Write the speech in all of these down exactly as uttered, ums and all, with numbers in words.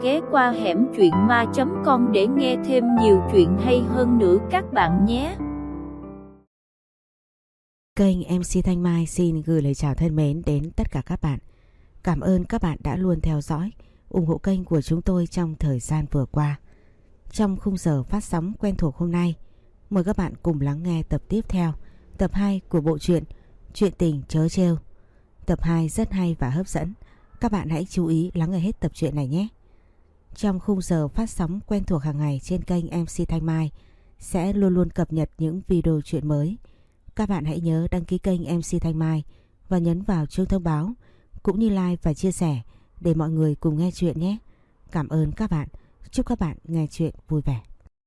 ghé qua hẻm truyện ma chấm com để nghe thêm nhiều chuyện hay hơn nữa các bạn nhé. Kênh em xê Thanh Mai xin gửi lời chào thân mến đến tất cả các bạn. Cảm ơn các bạn đã luôn theo dõi, ủng hộ kênh của chúng tôi trong thời gian vừa qua. Trong khung giờ phát sóng quen thuộc hôm nay, mời các bạn cùng lắng nghe tập tiếp theo, tập hai của bộ truyện Chuyện tình trớ trêu. Tập hai rất hay và hấp dẫn, các bạn hãy chú ý lắng nghe hết tập truyện này nhé. Trong khung giờ phát sóng quen thuộc hàng ngày trên kênh em xê Thanh Mai sẽ luôn luôn cập nhật những video truyện mới. Các bạn hãy nhớ đăng ký kênh em xê Thanh Mai và nhấn vào chuông thông báo cũng như like và chia sẻ để mọi người cùng nghe chuyện nhé. Cảm ơn các bạn. Chúc các bạn nghe chuyện vui vẻ.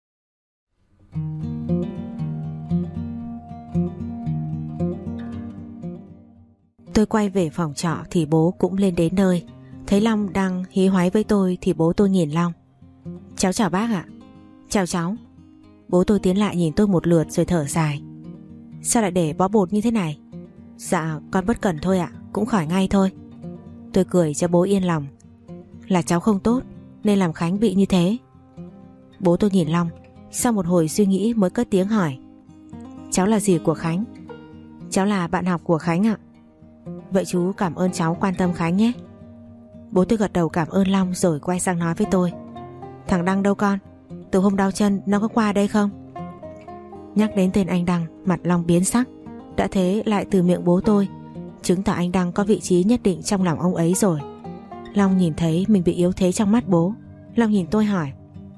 Tôi quay về phòng trọ thì bố cũng lên đến nơi. Thấy Long đang hí hoáy với tôi thì bố tôi nhìn Long. Cháu chào bác ạ. Chào cháu. Bố tôi tiến lại nhìn tôi một lượt rồi thở dài. Sao lại để bó bột như thế này? Dạ con bất cẩn thôi ạ, cũng khỏi ngay thôi. Tôi cười cho bố yên lòng. Là cháu không tốt nên làm Khánh bị như thế. Bố tôi nhìn Long, sau một hồi suy nghĩ mới cất tiếng hỏi. Cháu là gì của Khánh? Cháu là bạn học của Khánh ạ. Vậy chú cảm ơn cháu quan tâm Khánh nhé. Bố tôi gật đầu cảm ơn Long rồi quay sang nói với tôi. Thằng Đăng đâu con? Từ hôm đau chân nó có qua đây không? Nhắc đến tên anh Đăng, mặt Long biến sắc. Đã thế lại từ miệng bố tôi, chứng tỏ anh Đăng có vị trí nhất định trong lòng ông ấy rồi. Long nhìn thấy mình bị yếu thế trong mắt bố. Long nhìn tôi hỏi.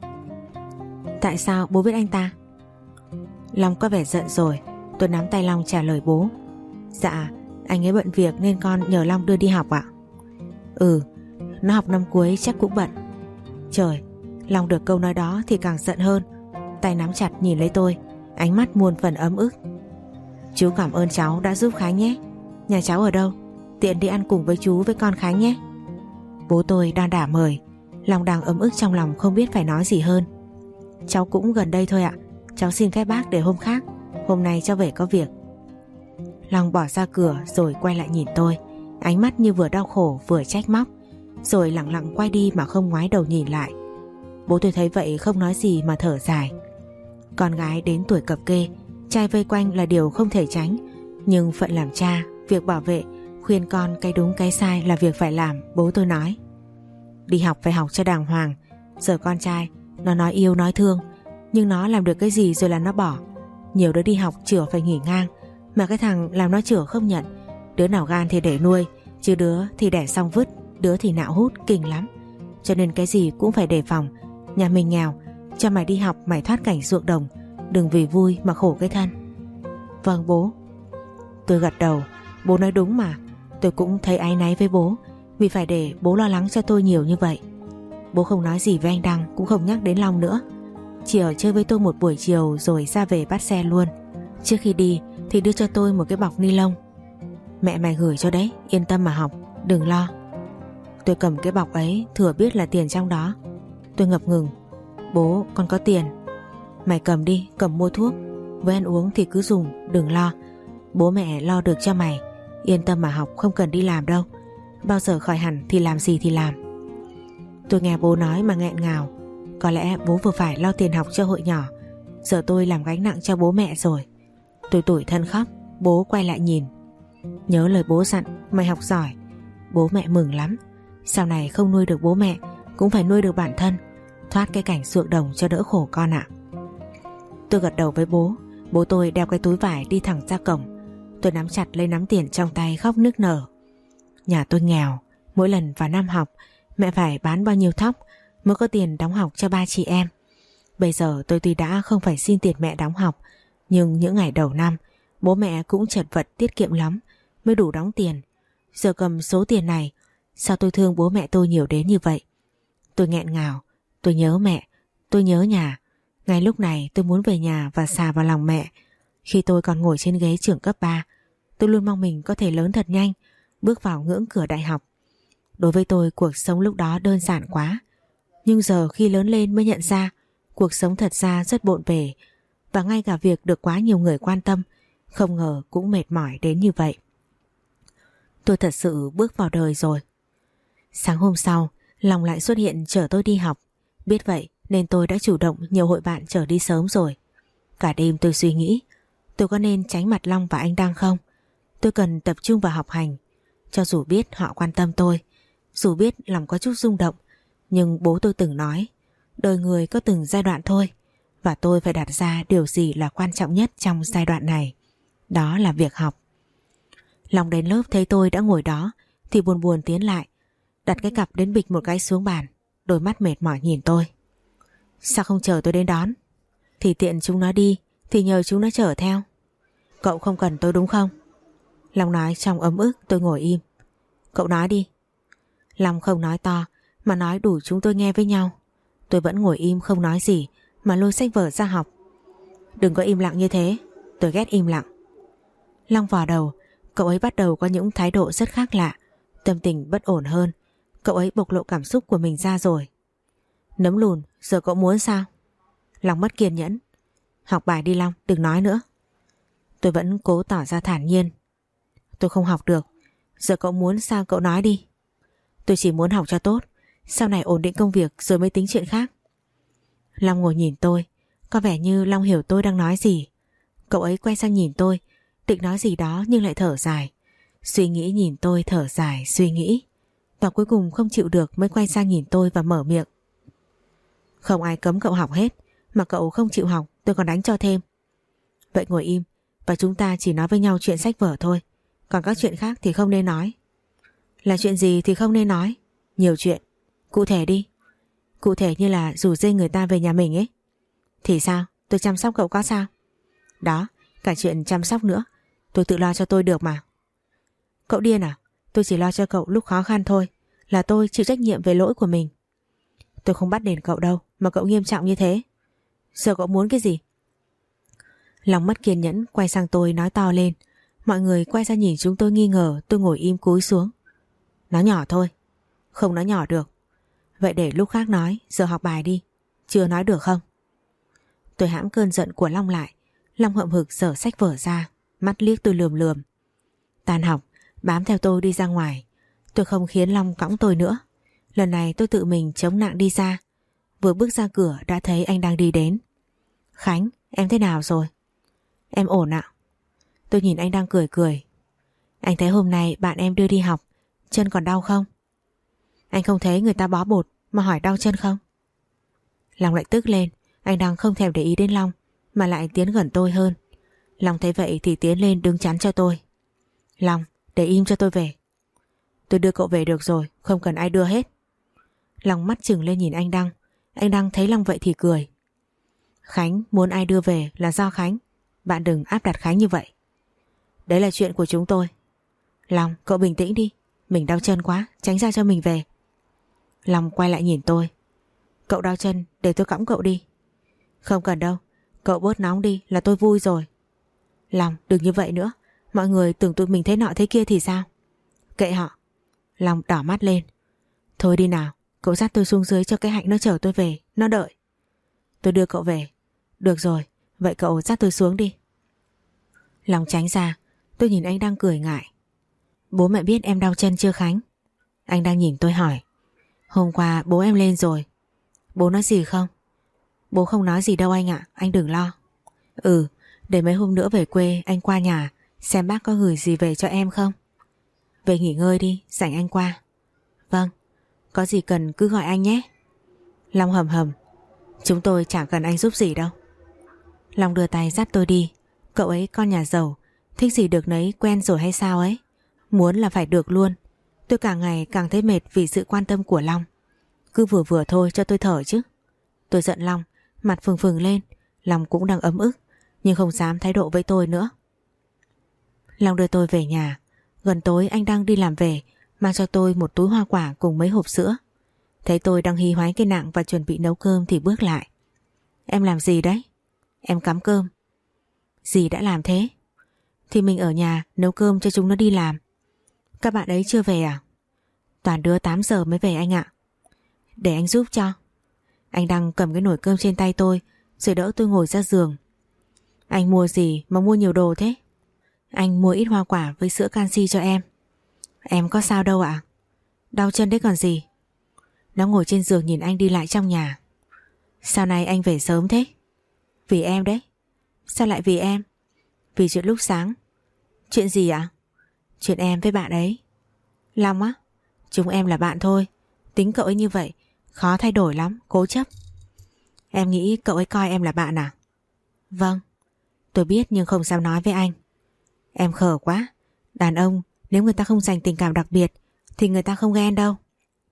Tại sao bố biết anh ta? Long có vẻ giận rồi. Tôi nắm tay Long trả lời bố. Dạ anh ấy bận việc nên con nhờ Long đưa đi học ạ. Ừ, nó học năm cuối chắc cũng bận. Trời, Long được câu nói đó thì càng giận hơn. Tay nắm chặt nhìn lấy tôi, ánh mắt muôn phần ấm ức. Chú cảm ơn cháu đã giúp Khánh nhé. Nhà cháu ở đâu? Tiện đi ăn cùng với chú với con Khánh nhé. Bố tôi đon đả mời. Long đang ấm ức trong lòng không biết phải nói gì hơn. Cháu cũng gần đây thôi ạ. Cháu xin phép bác để hôm khác. Hôm nay cháu về có việc. Long bỏ ra cửa rồi quay lại nhìn tôi, ánh mắt như vừa đau khổ vừa trách móc, rồi lặng lặng quay đi mà không ngoái đầu nhìn lại. Bố tôi thấy vậy không nói gì mà thở dài. Con gái đến tuổi cập kê, trai vây quanh là điều không thể tránh, nhưng phận làm cha, việc bảo vệ, khuyên con cái đúng cái sai là việc phải làm. Bố tôi nói đi học phải học cho đàng hoàng. Giờ con trai nó nói yêu nói thương, nhưng nó làm được cái gì rồi là nó bỏ. Nhiều đứa đi học chửa phải nghỉ ngang, mà cái thằng làm nó chửa không nhận. Đứa nào gan thì để nuôi, chứ đứa thì đẻ xong vứt, đứa thì nạo hút kinh lắm. Cho nên cái gì cũng phải đề phòng. Nhà mình nghèo, cho mày đi học mày thoát cảnh ruộng đồng, đừng vì vui mà khổ cái thân. Vâng bố. Tôi gật đầu. Bố nói đúng mà. Tôi cũng thấy áy náy với bố vì phải để bố lo lắng cho tôi nhiều như vậy. Bố không nói gì với anh Đăng, cũng không nhắc đến Long nữa. Chỉ ở chơi với tôi một buổi chiều rồi ra về bắt xe luôn. Trước khi đi thì đưa cho tôi một cái bọc ni lông. Mẹ mày gửi cho đấy, yên tâm mà học, đừng lo. Tôi cầm cái bọc ấy, thừa biết là tiền trong đó. Tôi ngập ngừng. Bố, con có tiền. Mày cầm đi, cầm mua thuốc. Với ăn uống thì cứ dùng, đừng lo. Bố mẹ lo được cho mày. Yên tâm mà học, không cần đi làm đâu. Bao giờ khỏi hẳn thì làm gì thì làm. Tôi nghe bố nói mà nghẹn ngào. Có lẽ bố vừa phải lo tiền học cho hội nhỏ, giờ tôi làm gánh nặng cho bố mẹ rồi. Tôi tủi thân khóc. Bố quay lại nhìn. Nhớ lời bố dặn, mày học giỏi. Bố mẹ mừng lắm. Sau này không nuôi được bố mẹ cũng phải nuôi được bản thân, thoát cái cảnh ruộng đồng cho đỡ khổ con ạ. Tôi gật đầu với bố. Bố tôi đeo cái túi vải đi thẳng ra cổng. Tôi nắm chặt lấy nắm tiền trong tay khóc nức nở. Nhà tôi nghèo, mỗi lần vào năm học mẹ phải bán bao nhiêu thóc mới có tiền đóng học cho ba chị em. Bây giờ tôi tuy đã không phải xin tiền mẹ đóng học, nhưng những ngày đầu năm bố mẹ cũng chật vật tiết kiệm lắm mới đủ đóng tiền. Giờ cầm số tiền này, sao tôi thương bố mẹ tôi nhiều đến như vậy. Tôi nghẹn ngào. Tôi nhớ mẹ, tôi nhớ nhà. Ngay lúc này tôi muốn về nhà và xà vào lòng mẹ. Khi tôi còn ngồi trên ghế trường cấp ba, tôi luôn mong mình có thể lớn thật nhanh, bước vào ngưỡng cửa đại học. Đối với tôi cuộc sống lúc đó đơn giản quá. Nhưng giờ khi lớn lên mới nhận ra cuộc sống thật ra rất bộn bề. Và ngay cả việc được quá nhiều người quan tâm, không ngờ cũng mệt mỏi đến như vậy. Tôi thật sự bước vào đời rồi. Sáng hôm sau, Long lại xuất hiện chở tôi đi học. Biết vậy nên tôi đã chủ động nhiều hội bạn chở đi sớm rồi. Cả đêm tôi suy nghĩ tôi có nên tránh mặt Long và anh Đăng không. Tôi cần tập trung vào học hành. Cho dù biết họ quan tâm tôi, dù biết lòng có chút rung động, nhưng bố tôi từng nói đời người có từng giai đoạn thôi, và tôi phải đặt ra điều gì là quan trọng nhất trong giai đoạn này. Đó là việc học. Long đến lớp thấy tôi đã ngồi đó thì buồn buồn tiến lại, đặt cái cặp đến bịch một cái xuống bàn, đôi mắt mệt mỏi nhìn tôi. Sao không chờ tôi đến đón? Thì tiện chúng nó đi thì nhờ chúng nó chở theo. Cậu không cần tôi đúng không? Long nói trong ấm ức. Tôi ngồi im. Cậu nói đi. Long không nói to mà nói đủ chúng tôi nghe với nhau. Tôi vẫn ngồi im không nói gì mà lôi sách vở ra học. Đừng có im lặng như thế, tôi ghét im lặng. Long vào đầu, cậu ấy bắt đầu có những thái độ rất khác lạ, tâm tình bất ổn hơn. Cậu ấy bộc lộ cảm xúc của mình ra rồi. Nấm lùn, giờ cậu muốn sao? Long mất kiên nhẫn. Học bài đi Long, đừng nói nữa. Tôi vẫn cố tỏ ra thản nhiên. Tôi không học được. Giờ cậu muốn sao cậu nói đi. Tôi chỉ muốn học cho tốt, sau này ổn định công việc rồi mới tính chuyện khác. Long ngồi nhìn tôi, có vẻ như Long hiểu tôi đang nói gì. Cậu ấy quay sang nhìn tôi, định nói gì đó nhưng lại thở dài. Suy nghĩ nhìn tôi, thở dài, suy nghĩ. Và cuối cùng không chịu được mới quay sang nhìn tôi và mở miệng. Không ai cấm cậu học hết, mà cậu không chịu học tôi còn đánh cho thêm. Vậy ngồi im và chúng ta chỉ nói với nhau chuyện sách vở thôi, còn các chuyện khác thì không nên nói. Là chuyện gì thì không nên nói? Nhiều chuyện. Cụ thể đi. Cụ thể như là rủ dê người ta về nhà mình ấy. Thì sao? Tôi chăm sóc cậu có sao? Đó, cả chuyện chăm sóc nữa, tôi tự lo cho tôi được mà. Cậu điên à? Tôi chỉ lo cho cậu lúc khó khăn thôi, là tôi chịu trách nhiệm về lỗi của mình. Tôi không bắt đền cậu đâu mà cậu nghiêm trọng như thế. Giờ cậu muốn cái gì? Lòng mất kiên nhẫn quay sang tôi nói to lên. Mọi người quay ra nhìn chúng tôi nghi ngờ. Tôi ngồi im cúi xuống. Nói nhỏ thôi. Không nói nhỏ được. Vậy để lúc khác nói, giờ học bài đi. Chưa nói được không? Tôi hãm cơn giận của Long lại. Long hậm hực giở sách vở ra, mắt liếc tôi lườm lườm. Tan học, bám theo tôi đi ra ngoài. Tôi không khiến Long cõng tôi nữa. Lần này tôi tự mình chống nặng đi ra. Vừa bước ra cửa đã thấy anh đang đi đến. Khánh, em thế nào rồi? Em ổn ạ. Tôi nhìn anh đang cười cười. Anh thấy hôm nay bạn em đưa đi học, chân còn đau không? Anh không thấy người ta bó bột mà hỏi đau chân không? Long lại tức lên. Anh đang không thèm để ý đến Long mà lại tiến gần tôi hơn. Long thấy vậy thì tiến lên đứng chắn cho tôi. Long, để im cho tôi về. Tôi đưa cậu về được rồi, không cần ai đưa hết. Long mắt chừng lên nhìn anh Đăng. Anh Đăng thấy Long vậy thì cười. Khánh muốn ai đưa về là do Khánh. Bạn đừng áp đặt Khánh như vậy. Đấy là chuyện của chúng tôi. Long, cậu bình tĩnh đi. Mình đau chân quá, tránh ra cho mình về. Long quay lại nhìn tôi. Cậu đau chân, để tôi cõng cậu đi. Không cần đâu, cậu bớt nóng đi là tôi vui rồi. Long, đừng như vậy nữa. Mọi người tưởng tụi mình thế nọ thế kia thì sao? Kệ họ. Long đỏ mắt lên. Thôi đi nào, cậu dắt tôi xuống dưới cho cái Hạnh nó chở tôi về, nó đợi. Tôi đưa cậu về. Được rồi, vậy cậu dắt tôi xuống đi. Long tránh ra. Tôi nhìn anh đang cười ngại. Bố mẹ biết em đau chân chưa Khánh? Anh đang nhìn tôi hỏi. Hôm qua bố em lên rồi. Bố nói gì không? Bố không nói gì đâu anh ạ, anh đừng lo. Ừ, để mấy hôm nữa về quê anh qua nhà xem bác có gửi gì về cho em không. Về nghỉ ngơi đi, rảnh anh qua. Vâng, có gì cần cứ gọi anh nhé. Long hầm hầm. Chúng tôi chẳng cần anh giúp gì đâu. Long đưa tay dắt tôi đi. Cậu ấy con nhà giàu, thích gì được nấy, quen rồi hay sao ấy. Muốn là phải được luôn. Tôi càng ngày càng thấy mệt vì sự quan tâm của Long. Cứ vừa vừa thôi cho tôi thở chứ. Tôi giận Long, mặt phừng phừng lên. Long cũng đang ấm ức, nhưng không dám thái độ với tôi nữa. Long đưa tôi về nhà. Gần tối anh đang đi làm về, mang cho tôi một túi hoa quả cùng mấy hộp sữa. Thấy tôi đang hí hoái cái nạng và chuẩn bị nấu cơm thì bước lại. Em làm gì đấy? Em cắm cơm. Dì đã làm thế? Thì mình ở nhà nấu cơm cho chúng nó đi làm. Các bạn ấy chưa về à? Toàn đứa tám giờ mới về anh ạ. Để anh giúp cho. Anh đang cầm cái nồi cơm trên tay tôi, rồi đỡ tôi ngồi ra giường. Anh mua gì mà mua nhiều đồ thế? Anh mua ít hoa quả với sữa canxi cho em. Em có sao đâu ạ? Đau chân đấy còn gì. Nó ngồi trên giường nhìn anh đi lại trong nhà. Sao nay anh về sớm thế? Vì em đấy. Sao lại vì em? Vì chuyện lúc sáng. Chuyện gì ạ? Chuyện em với bạn ấy. Long á? Chúng em là bạn thôi. Tính cậu ấy như vậy khó thay đổi lắm, cố chấp. Em nghĩ cậu ấy coi em là bạn à? Vâng. Tôi biết nhưng không dám nói với anh. Em khờ quá. Đàn ông nếu người ta không dành tình cảm đặc biệt thì người ta không ghen đâu.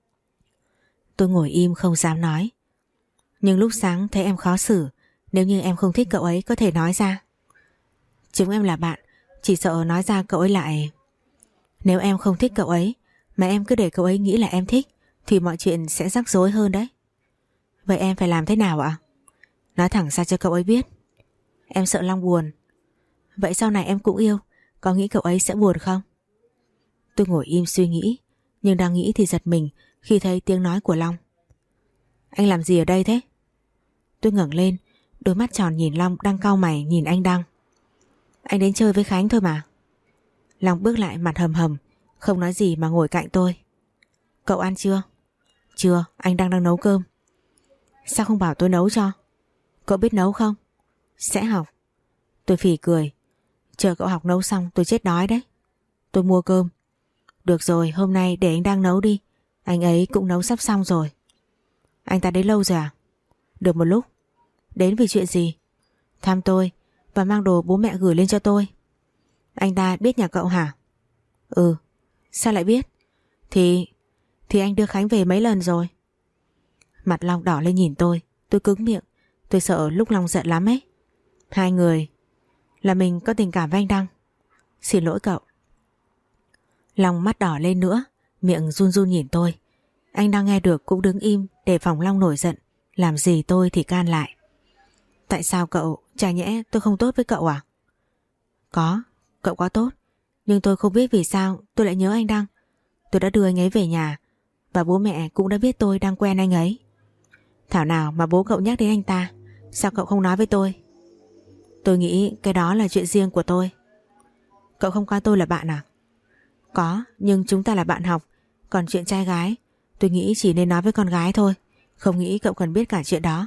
Tôi ngồi im không dám nói. Nhưng lúc sáng thấy em khó xử. Nếu như em không thích cậu ấy có thể nói ra. Chúng em là bạn. Chỉ sợ nói ra cậu ấy lại. Nếu em không thích cậu ấy mà em cứ để cậu ấy nghĩ là em thích thì mọi chuyện sẽ rắc rối hơn đấy. Vậy em phải làm thế nào ạ? Nói thẳng ra cho cậu ấy biết. Em sợ Long buồn. Vậy sau này em cũng yêu, có nghĩ cậu ấy sẽ buồn không? Tôi ngồi im suy nghĩ. Nhưng đang nghĩ thì giật mình khi thấy tiếng nói của Long. Anh làm gì ở đây thế? Tôi ngẩng lên, đôi mắt tròn nhìn Long đang cau mày nhìn anh Đăng. Anh đến chơi với Khánh thôi mà. Long bước lại mặt hầm hầm, không nói gì mà ngồi cạnh tôi. Cậu ăn chưa? Chưa, anh đang đang nấu cơm. Sao không bảo tôi nấu cho? Cậu biết nấu không? Sẽ học. Tôi phì cười. Chờ cậu học nấu xong tôi chết đói đấy. Tôi mua cơm. Được rồi, hôm nay để anh Đăng nấu đi. Anh ấy cũng nấu sắp xong rồi. Anh ta đến lâu rồi à? Được một lúc. Đến vì chuyện gì? Thăm tôi và mang đồ bố mẹ gửi lên cho tôi. Anh ta biết nhà cậu hả? Ừ. Sao lại biết? Thì... Thì anh đưa Khánh về mấy lần rồi. Mặt Long đỏ lên nhìn tôi. Tôi cứng miệng. Tôi sợ lúc Long giận lắm ấy. Hai người... Là mình có tình cảm với anh Đăng. Xin lỗi cậu. Long mắt đỏ lên nữa, miệng run run nhìn tôi. Anh Đăng nghe được cũng đứng im để phòng Long nổi giận. Làm gì tôi thì can lại. Tại sao cậu? Chả nhẽ tôi không tốt với cậu à? Có, cậu quá tốt. Nhưng tôi không biết vì sao tôi lại nhớ anh Đăng. Tôi đã đưa anh ấy về nhà và bố mẹ cũng đã biết tôi đang quen anh ấy. Thảo nào mà bố cậu nhắc đến anh ta. Sao cậu không nói với tôi? Tôi nghĩ cái đó là chuyện riêng của tôi. Cậu không coi tôi là bạn à? Có, nhưng chúng ta là bạn học. Còn chuyện trai gái tôi nghĩ chỉ nên nói với con gái thôi. Không nghĩ cậu cần biết cả chuyện đó.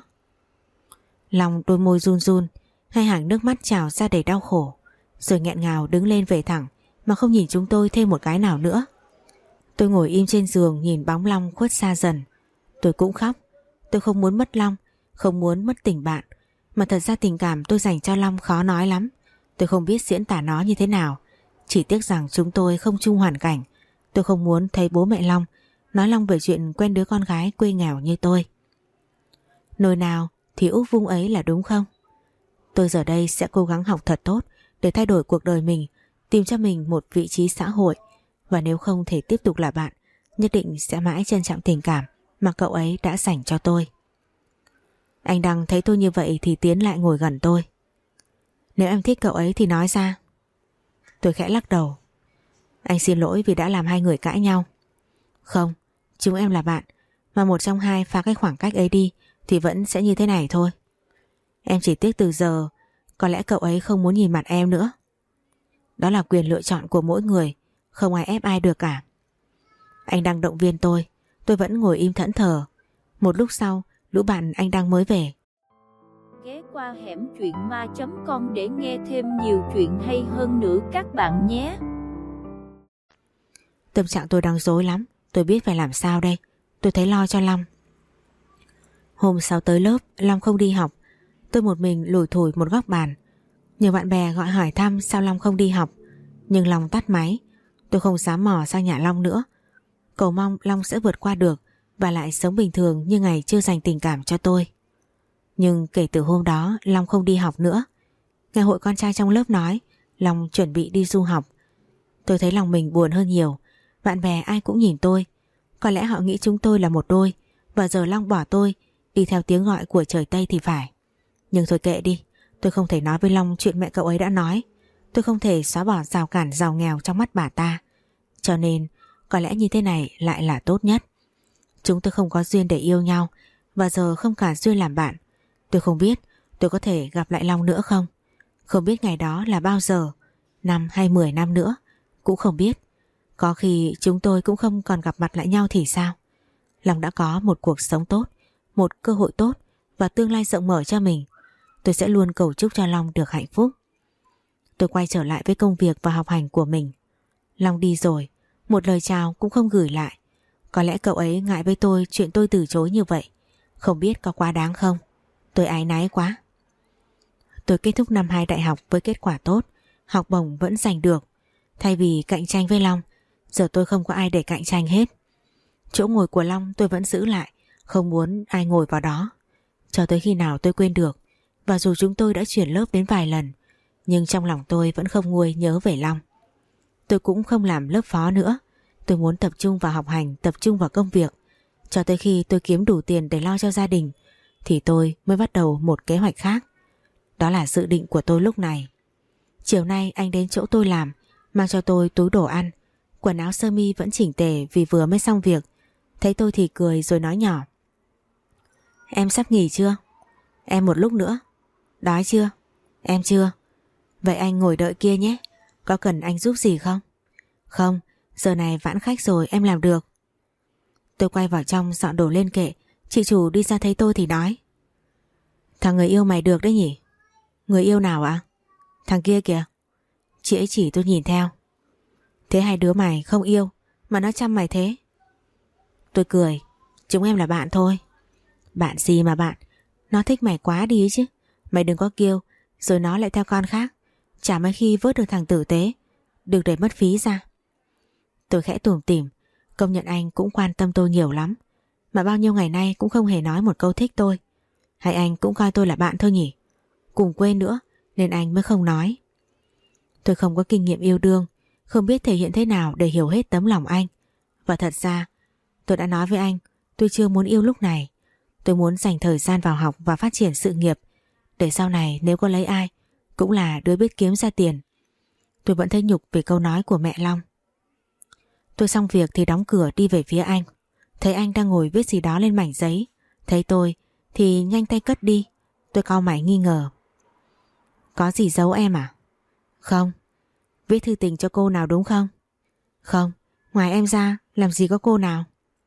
Lòng đôi môi run run, hai hàng nước mắt trào ra đầy đau khổ. Rồi nghẹn ngào đứng lên về thẳng mà không nhìn chúng tôi thêm một cái nào nữa. Tôi ngồi im trên giường nhìn bóng Long khuất xa dần. Tôi cũng khóc. Tôi không muốn mất Long, không muốn mất tình bạn. Mà thật ra tình cảm tôi dành cho Long khó nói lắm. Tôi không biết diễn tả nó như thế nào. Chỉ tiếc rằng chúng tôi không chung hoàn cảnh. Tôi không muốn thấy bố mẹ Long nói Long về chuyện quen đứa con gái quê nghèo như tôi. Nồi nào thì úp vung ấy là đúng không? Tôi giờ đây sẽ cố gắng học thật tốt để thay đổi cuộc đời mình, tìm cho mình một vị trí xã hội. Và nếu không thể tiếp tục là bạn, nhất định sẽ mãi trân trọng tình cảm mà cậu ấy đã dành cho tôi. Anh Đăng thấy tôi như vậy thì tiến lại ngồi gần tôi. Nếu em thích cậu ấy thì nói ra. Tôi khẽ lắc đầu. Anh xin lỗi vì đã làm hai người cãi nhau. Không, chúng em là bạn. Mà một trong hai phá cái khoảng cách ấy đi thì vẫn sẽ như thế này thôi. Em chỉ tiếc từ giờ có lẽ cậu ấy không muốn nhìn mặt em nữa. Đó là quyền lựa chọn của mỗi người, không ai ép ai được cả. Anh đang động viên tôi. Tôi vẫn ngồi im thẫn thờ. Một lúc sau, lũ bạn anh Đăng mới về. Ghé qua hẻm truyện ma chấm com để nghe thêm nhiều chuyện hay hơn nữa các bạn nhé. Tâm trạng tôi đang rối lắm. Tôi biết phải làm sao đây. Tôi thấy lo cho Long. Hôm sau tới lớp, Long không đi học. Tôi một mình lủi thủi một góc bàn. Nhiều bạn bè gọi hỏi thăm sao Long không đi học. Nhưng Long tắt máy. Tôi không dám mò sang nhà Long nữa. Cầu mong Long sẽ vượt qua được và lại sống bình thường như ngày chưa dành tình cảm cho tôi. Nhưng kể từ hôm đó Long không đi học nữa. Ngày hội con trai trong lớp nói Long chuẩn bị đi du học. Tôi thấy lòng mình buồn hơn nhiều. Bạn bè ai cũng nhìn tôi. Có lẽ họ nghĩ chúng tôi là một đôi. Và giờ Long bỏ tôi đi theo tiếng gọi của trời Tây thì phải. Nhưng thôi kệ đi. Tôi không thể nói với Long chuyện mẹ cậu ấy đã nói. Tôi không thể xóa bỏ rào cản giàu nghèo trong mắt bà ta. Cho nên có lẽ như thế này lại là tốt nhất. Chúng tôi không có duyên để yêu nhau. Và giờ không cả duyên làm bạn. Tôi không biết tôi có thể gặp lại Long nữa không. Không biết ngày đó là bao giờ. Năm hay mười năm nữa. Cũng không biết. Có khi chúng tôi cũng không còn gặp mặt lại nhau thì sao. Long đã có một cuộc sống tốt, một cơ hội tốt và tương lai rộng mở cho mình. Tôi sẽ luôn cầu chúc cho Long được hạnh phúc. Tôi quay trở lại với công việc và học hành của mình. Long đi rồi, một lời chào cũng không gửi lại. Có lẽ cậu ấy ngại với tôi chuyện tôi từ chối như vậy. Không biết có quá đáng không? Tôi áy náy quá. Tôi kết thúc năm hai đại học với kết quả tốt, học bổng vẫn giành được. Thay vì cạnh tranh với Long, giờ tôi không có ai để cạnh tranh hết. Chỗ ngồi của Long tôi vẫn giữ lại, không muốn ai ngồi vào đó. Cho tới khi nào tôi quên được. Và dù chúng tôi đã chuyển lớp đến vài lần, nhưng trong lòng tôi vẫn không nguôi nhớ về Long. Tôi cũng không làm lớp phó nữa. Tôi muốn tập trung vào học hành, tập trung vào công việc. Cho tới khi tôi kiếm đủ tiền để lo cho gia đình thì tôi mới bắt đầu một kế hoạch khác. Đó là dự định của tôi lúc này. Chiều nay anh đến chỗ tôi làm, mang cho tôi túi đồ ăn. Quần áo sơ mi vẫn chỉnh tề vì vừa mới xong việc. Thấy tôi thì cười rồi nói nhỏ: Em sắp nghỉ chưa? Em một lúc nữa. Đói chưa? Em chưa. Vậy anh ngồi đợi kia nhé. Có cần anh giúp gì không? Không, giờ này vãn khách rồi, em làm được. Tôi quay vào trong dọn đồ lên kệ. Chị chủ đi ra thấy tôi thì nói: Thằng người yêu mày được đấy nhỉ? Người yêu nào ạ? Thằng kia kìa. Chị ấy chỉ tôi nhìn theo. Thế hai đứa mày không yêu mà nó chăm mày thế? Tôi cười: Chúng em là bạn thôi. Bạn gì mà bạn? Nó thích mày quá đi ấy chứ. Mày đừng có kêu rồi nó lại theo con khác. Chả mấy khi vớt được thằng tử tế. Đừng để mất phí ra. Tôi khẽ tủm tỉm. Công nhận anh cũng quan tâm tôi nhiều lắm, mà bao nhiêu ngày nay cũng không hề nói một câu thích tôi. Hay anh cũng coi tôi là bạn thôi nhỉ? Cùng quê nữa nên anh mới không nói. Tôi không có kinh nghiệm yêu đương, không biết thể hiện thế nào để hiểu hết tấm lòng anh. Và thật ra tôi đã nói với anh, tôi chưa muốn yêu lúc này. Tôi muốn dành thời gian vào học và phát triển sự nghiệp, để sau này nếu có lấy ai cũng là đứa biết kiếm ra tiền. Tôi vẫn thấy nhục về câu nói của mẹ Long. Tôi xong việc thì đóng cửa đi về phía anh. Thấy anh đang ngồi viết gì đó lên mảnh giấy. Thấy tôi thì nhanh tay cất đi. Tôi cau mày nghi ngờ. Có gì giấu em à? Không. Viết thư tình cho cô nào đúng không? Không, ngoài em ra làm gì có cô nào.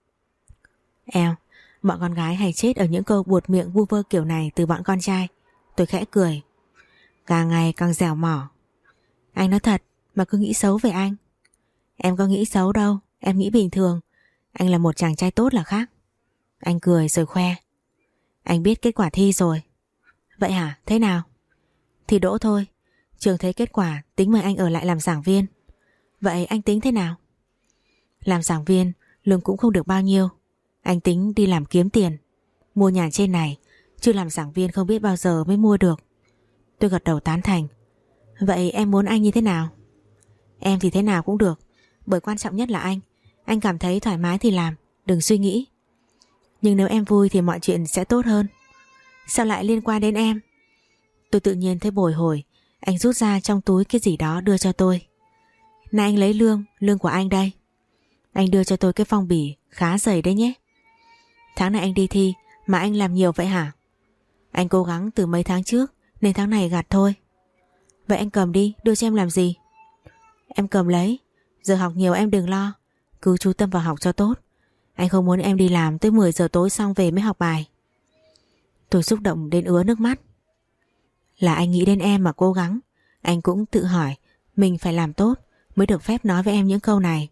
Eo, bọn con gái hay chết ở những câu buột miệng vu vơ kiểu này từ bọn con trai. Tôi khẽ cười. Càng ngày càng dẻo mỏ. Anh nói thật mà cứ nghĩ xấu về anh. Em có nghĩ xấu đâu, em nghĩ bình thường. Anh là một chàng trai tốt là khác. Anh cười rồi khoe. Anh biết kết quả thi rồi. Vậy hả, thế nào? Thì đỗ thôi. Trường thấy kết quả tính mời anh ở lại làm giảng viên. Vậy anh tính thế nào? Làm giảng viên lương cũng không được bao nhiêu. Anh tính đi làm kiếm tiền, mua nhà trên này, chứ làm giảng viên không biết bao giờ mới mua được. Tôi gật đầu tán thành. Vậy em muốn anh như thế nào? Em thì thế nào cũng được, bởi quan trọng nhất là anh. Anh cảm thấy thoải mái thì làm, đừng suy nghĩ. Nhưng nếu em vui thì mọi chuyện sẽ tốt hơn. Sao lại liên quan đến em? Tôi tự nhiên thấy bồi hồi. Anh rút ra trong túi cái gì đó đưa cho tôi. Này anh lấy lương, lương của anh đây. Anh đưa cho tôi cái phong bì khá dày đấy nhé. Tháng này anh đi thi mà anh làm nhiều vậy hả? Anh cố gắng từ mấy tháng trước nên tháng này gạt thôi. Vậy anh cầm đi, đưa cho em làm gì? Em cầm lấy. Giờ học nhiều em đừng lo, cứ chú tâm vào học cho tốt. Anh không muốn em đi làm tới mười giờ tối xong về mới học bài. Tôi xúc động đến ứa nước mắt. Là anh nghĩ đến em mà cố gắng. Anh cũng tự hỏi mình phải làm tốt mới được phép nói với em những câu này.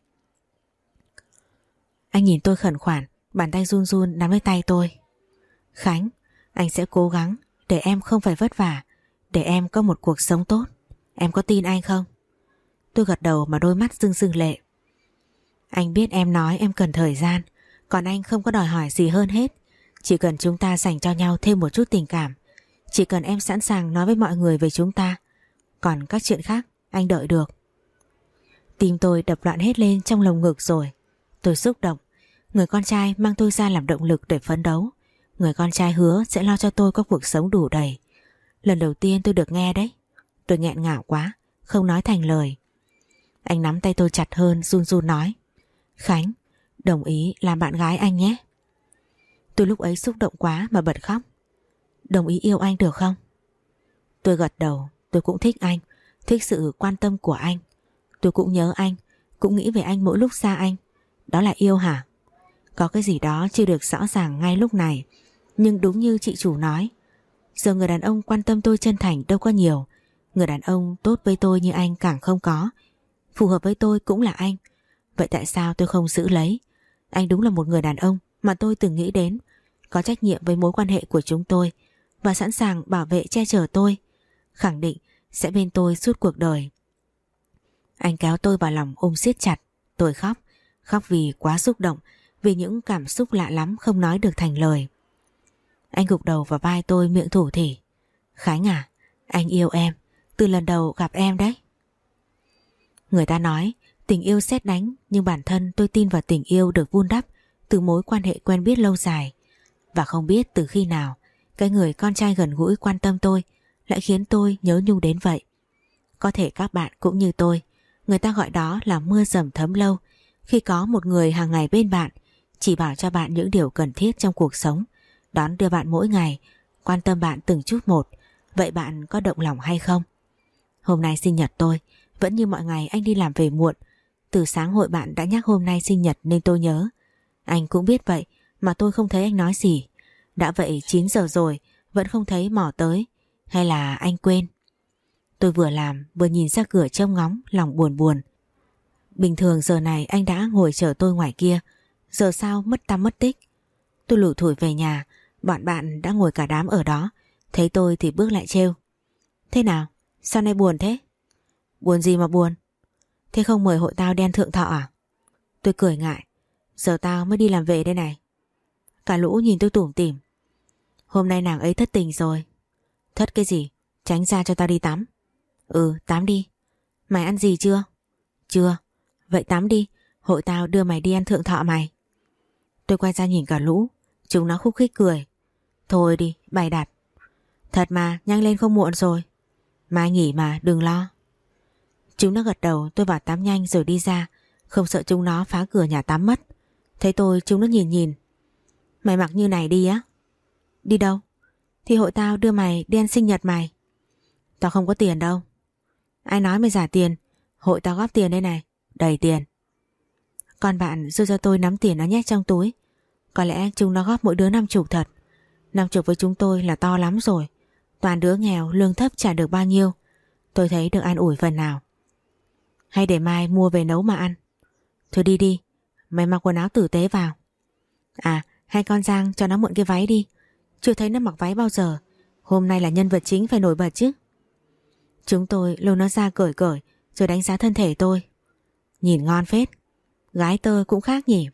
Anh nhìn tôi khẩn khoản, bàn tay run run nắm lấy tay tôi. Khánh, anh sẽ cố gắng để em không phải vất vả, để em có một cuộc sống tốt. Em có tin anh không? Tôi gật đầu mà đôi mắt rưng rưng lệ. Anh biết em nói em cần thời gian, còn anh không có đòi hỏi gì hơn hết. Chỉ cần chúng ta dành cho nhau thêm một chút tình cảm. Chỉ cần em sẵn sàng nói với mọi người về chúng ta. Còn các chuyện khác anh đợi được. Tim tôi đập loạn hết lên trong lồng ngực rồi. Tôi xúc động. Người con trai mang tôi ra làm động lực để phấn đấu. Người con trai hứa sẽ lo cho tôi có cuộc sống đủ đầy. Lần đầu tiên tôi được nghe đấy. Tôi nghẹn ngào quá, không nói thành lời. Anh nắm tay tôi chặt hơn, run run nói. Khánh, đồng ý làm bạn gái anh nhé. Tôi lúc ấy xúc động quá mà bật khóc. Đồng ý yêu anh được không? Tôi gật đầu. Tôi cũng thích anh, thích sự quan tâm của anh. Tôi cũng nhớ anh, cũng nghĩ về anh mỗi lúc xa anh. Đó là yêu hả? Có cái gì đó chưa được rõ ràng ngay lúc này. Nhưng đúng như chị chủ nói, giờ người đàn ông quan tâm tôi chân thành đâu có nhiều. Người đàn ông tốt với tôi như anh càng không có. Phù hợp với tôi cũng là anh. Vậy tại sao tôi không giữ lấy? Anh đúng là một người đàn ông mà tôi từng nghĩ đến, có trách nhiệm với mối quan hệ của chúng tôi và sẵn sàng bảo vệ che chở tôi, khẳng định sẽ bên tôi suốt cuộc đời. Anh kéo tôi vào lòng ôm siết chặt. Tôi khóc, khóc vì quá xúc động, vì những cảm xúc lạ lắm không nói được thành lời. Anh gục đầu vào vai tôi miệng thủ thỉ. Khánh à, anh yêu em, từ lần đầu gặp em đấy. Người ta nói tình yêu sét đánh, nhưng bản thân tôi tin vào tình yêu được vun đắp từ mối quan hệ quen biết lâu dài. Và không biết từ khi nào cái người con trai gần gũi quan tâm tôi lại khiến tôi nhớ nhung đến vậy. Có thể các bạn cũng như tôi, người ta gọi đó là mưa dầm thấm lâu, khi có một người hàng ngày bên bạn, chỉ bảo cho bạn những điều cần thiết trong cuộc sống, đón đưa bạn mỗi ngày, quan tâm bạn từng chút một. Vậy bạn có động lòng hay không? Hôm nay sinh nhật tôi, vẫn như mọi ngày anh đi làm về muộn. Từ sáng hội bạn đã nhắc hôm nay sinh nhật nên tôi nhớ. Anh cũng biết vậy mà tôi không thấy anh nói gì. Đã vậy chín giờ rồi vẫn không thấy mò tới. Hay là anh quên? Tôi vừa làm vừa nhìn ra cửa trông ngóng, lòng buồn buồn. Bình thường giờ này anh đã ngồi chờ tôi ngoài kia, giờ sao mất tăm mất tích. Tôi lủi thủi về nhà, bọn bạn đã ngồi cả đám ở đó. Thấy tôi thì bước lại trêu. Thế nào? Sao nay buồn thế? Buồn gì mà buồn? Thế không mời hội tao đen thượng thọ à? Tôi cười ngại. Giờ tao mới đi làm về đây này. Cả lũ nhìn tôi tủm tỉm. Hôm nay nàng ấy thất tình rồi. Thất cái gì? Tránh ra cho tao đi tắm. Ừ, tắm đi. Mày ăn gì chưa? Chưa. Vậy tắm đi, hội tao đưa mày đi ăn thượng thọ mày. Tôi quay ra nhìn cả lũ, chúng nó khúc khích cười. Thôi đi, bày đặt. Thật mà, nhanh lên không muộn rồi. Mai nghỉ mà, đừng lo. Chúng nó gật đầu, tôi vào tắm nhanh rồi đi ra, không sợ chúng nó phá cửa nhà tắm mất. Thấy tôi chúng nó nhìn nhìn. Mày mặc như này đi á? Đi đâu? Thì hội tao đưa mày đi ăn sinh nhật mày. Tao không có tiền đâu. Ai nói mày giả tiền? Hội tao góp tiền đây này, đầy tiền. Con bạn đưa cho tôi nắm tiền nó nhét trong túi. Có lẽ chúng nó góp mỗi đứa năm chục thật. Năm chục với chúng tôi là to lắm rồi. Toàn đứa nghèo lương thấp trả được bao nhiêu. Tôi thấy được an ủi phần nào. Hay để mai mua về nấu mà ăn. Thôi đi đi, mày mặc quần áo tử tế vào. À, hay con Giang cho nó mượn cái váy đi. Chưa thấy nó mặc váy bao giờ. Hôm nay là nhân vật chính phải nổi bật chứ. Chúng tôi lôi nó ra cởi cởi rồi đánh giá thân thể tôi. Nhìn ngon phết. Gái tơ cũng khác nhỉ.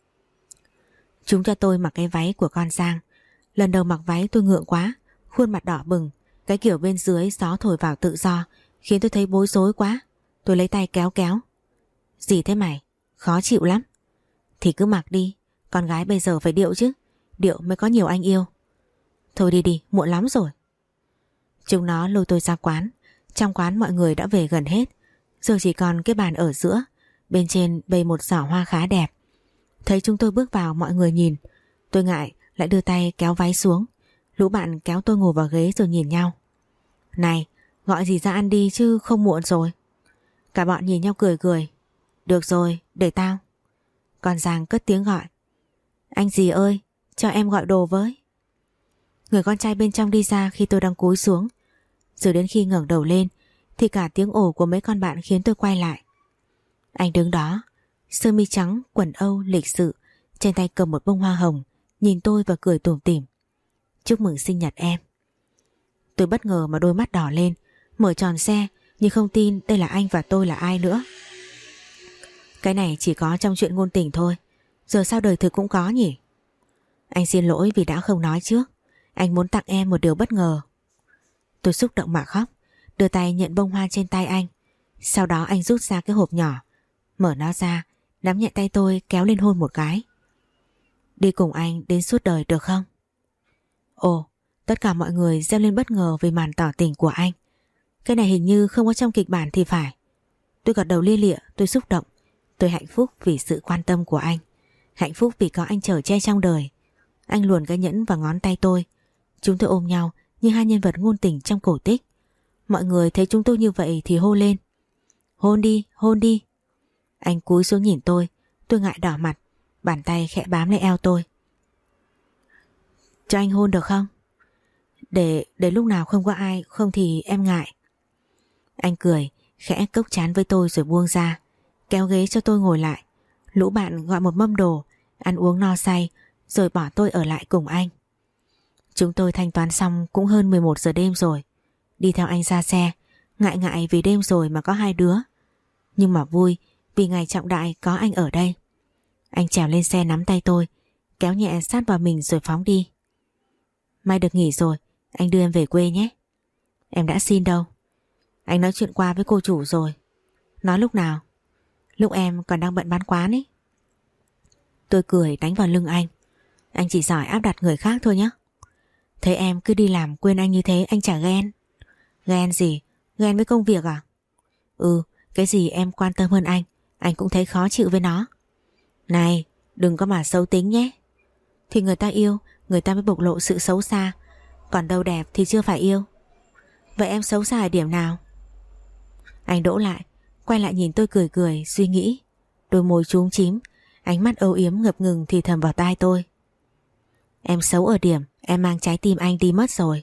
Chúng cho tôi mặc cái váy của con Giang. Lần đầu mặc váy tôi ngượng quá, khuôn mặt đỏ bừng. Cái kiểu bên dưới gió thổi vào tự do khiến tôi thấy bối rối quá. Tôi lấy tay kéo kéo. Gì thế mày? Khó chịu lắm. Thì cứ mặc đi, con gái bây giờ phải điệu chứ. Điệu mới có nhiều anh yêu. Thôi đi đi, muộn lắm rồi. Chúng nó lôi tôi ra quán. Trong quán mọi người đã về gần hết. Giờ chỉ còn cái bàn ở giữa. Bên trên bày một giỏ hoa khá đẹp. Thấy chúng tôi bước vào mọi người nhìn. Tôi ngại lại đưa tay kéo váy xuống. Lũ bạn kéo tôi ngồi vào ghế rồi nhìn nhau. Này, gọi gì ra ăn đi chứ không muộn rồi. Cả bọn nhìn nhau cười cười. Được rồi, để tao. Còn Giang cất tiếng gọi. Anh dì ơi, cho em gọi đồ với. Người con trai bên trong đi ra khi tôi đang cúi xuống. Rồi đến khi ngẩng đầu lên thì cả tiếng ồ của mấy con bạn khiến tôi quay lại. Anh đứng đó, sơ mi trắng, quần âu lịch sự, trên tay cầm một bông hoa hồng, nhìn tôi và cười tủm tỉm. Chúc mừng sinh nhật em. Tôi bất ngờ mà đôi mắt đỏ lên, mở tròn xe nhưng không tin đây là anh và tôi là ai nữa. Cái này chỉ có trong chuyện ngôn tình thôi, giờ sao đời thực cũng có nhỉ? Anh xin lỗi vì đã không nói trước. Anh muốn tặng em một điều bất ngờ. Tôi xúc động mà khóc, đưa tay nhận bông hoa trên tay anh. Sau đó anh rút ra cái hộp nhỏ, mở nó ra, nắm nhẹ tay tôi kéo lên hôn một cái. Đi cùng anh đến suốt đời được không? Ồ, tất cả mọi người reo lên bất ngờ vì màn tỏ tình của anh. Cái này hình như không có trong kịch bản thì phải. Tôi gật đầu lia lịa, tôi xúc động. Tôi hạnh phúc vì sự quan tâm của anh. Hạnh phúc vì có anh chở che trong đời. Anh luồn cái nhẫn vào ngón tay tôi. Chúng tôi ôm nhau như hai nhân vật ngôn tình trong cổ tích. Mọi người thấy chúng tôi như vậy thì hô lên. Hôn đi, hôn đi. Anh cúi xuống nhìn tôi. Tôi ngại đỏ mặt. bàn tay khẽ bám lấy eo tôi. Cho anh hôn được không? Để, để lúc nào không có ai, không thì em ngại. Anh cười, khẽ cốc trán với tôi rồi buông ra, kéo ghế cho tôi ngồi lại. Lũ bạn gọi một mâm đồ, ăn uống no say, rồi bỏ tôi ở lại cùng anh. Chúng tôi thanh toán xong cũng hơn mười một giờ đêm rồi. Đi theo anh ra xe, ngại ngại vì đêm rồi mà có hai đứa. Nhưng mà vui vì ngày trọng đại có anh ở đây. Anh trèo lên xe nắm tay tôi, kéo nhẹ sát vào mình rồi phóng đi. Mai được nghỉ rồi, anh đưa em về quê nhé. Em đã xin đâu. Anh nói chuyện qua với cô chủ rồi. Nói lúc nào? Lúc em còn đang bận bán quán ấy. Tôi cười đánh vào lưng anh. Anh chỉ giỏi áp đặt người khác thôi nhé. Thế em cứ đi làm quên anh như thế anh chả ghen. Ghen gì? Ghen với công việc à? Ừ, cái gì em quan tâm hơn anh, anh cũng thấy khó chịu với nó. Này, đừng có mà xấu tính nhé. Thì người ta yêu, người ta mới bộc lộ sự xấu xa. Còn đâu đẹp thì chưa phải yêu. Vậy em xấu xa ở điểm nào? Anh đỗ lại, quay lại nhìn tôi cười cười, suy nghĩ. Đôi môi chúm chím, ánh mắt âu yếm ngập ngừng thì thầm vào tai tôi. Em xấu ở điểm em mang trái tim anh đi mất rồi.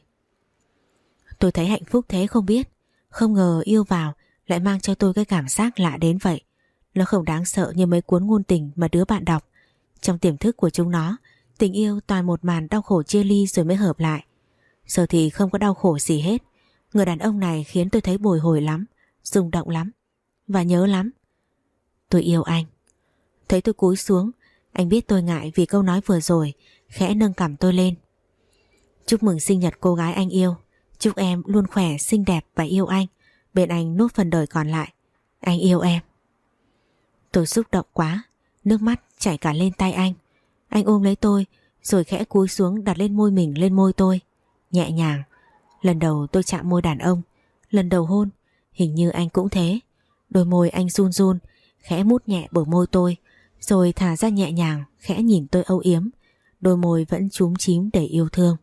Tôi thấy hạnh phúc thế không biết. Không ngờ yêu vào lại mang cho tôi cái cảm giác lạ đến vậy. Nó không đáng sợ như mấy cuốn ngôn tình mà đứa bạn đọc. Trong tiềm thức của chúng nó, tình yêu toàn một màn đau khổ chia ly rồi mới hợp lại. Giờ thì không có đau khổ gì hết. Người đàn ông này khiến tôi thấy bồi hồi lắm, rung động lắm và nhớ lắm. Tôi yêu anh. Thấy tôi cúi xuống, anh biết tôi ngại vì câu nói vừa rồi, khẽ nâng cằm tôi lên. Chúc mừng sinh nhật cô gái anh yêu. Chúc em luôn khỏe, xinh đẹp và yêu anh. Bên anh nốt phần đời còn lại. Anh yêu em. Tôi xúc động quá, nước mắt chảy cả lên tay anh. Anh ôm lấy tôi rồi khẽ cúi xuống đặt lên môi mình lên môi tôi, nhẹ nhàng. Lần đầu tôi chạm môi đàn ông, lần đầu hôn. Hình như anh cũng thế. Đôi môi anh run run, khẽ mút nhẹ bờ môi tôi, rồi thả ra nhẹ nhàng, khẽ nhìn tôi âu yếm. Đôi môi vẫn chúm chím đầy yêu thương.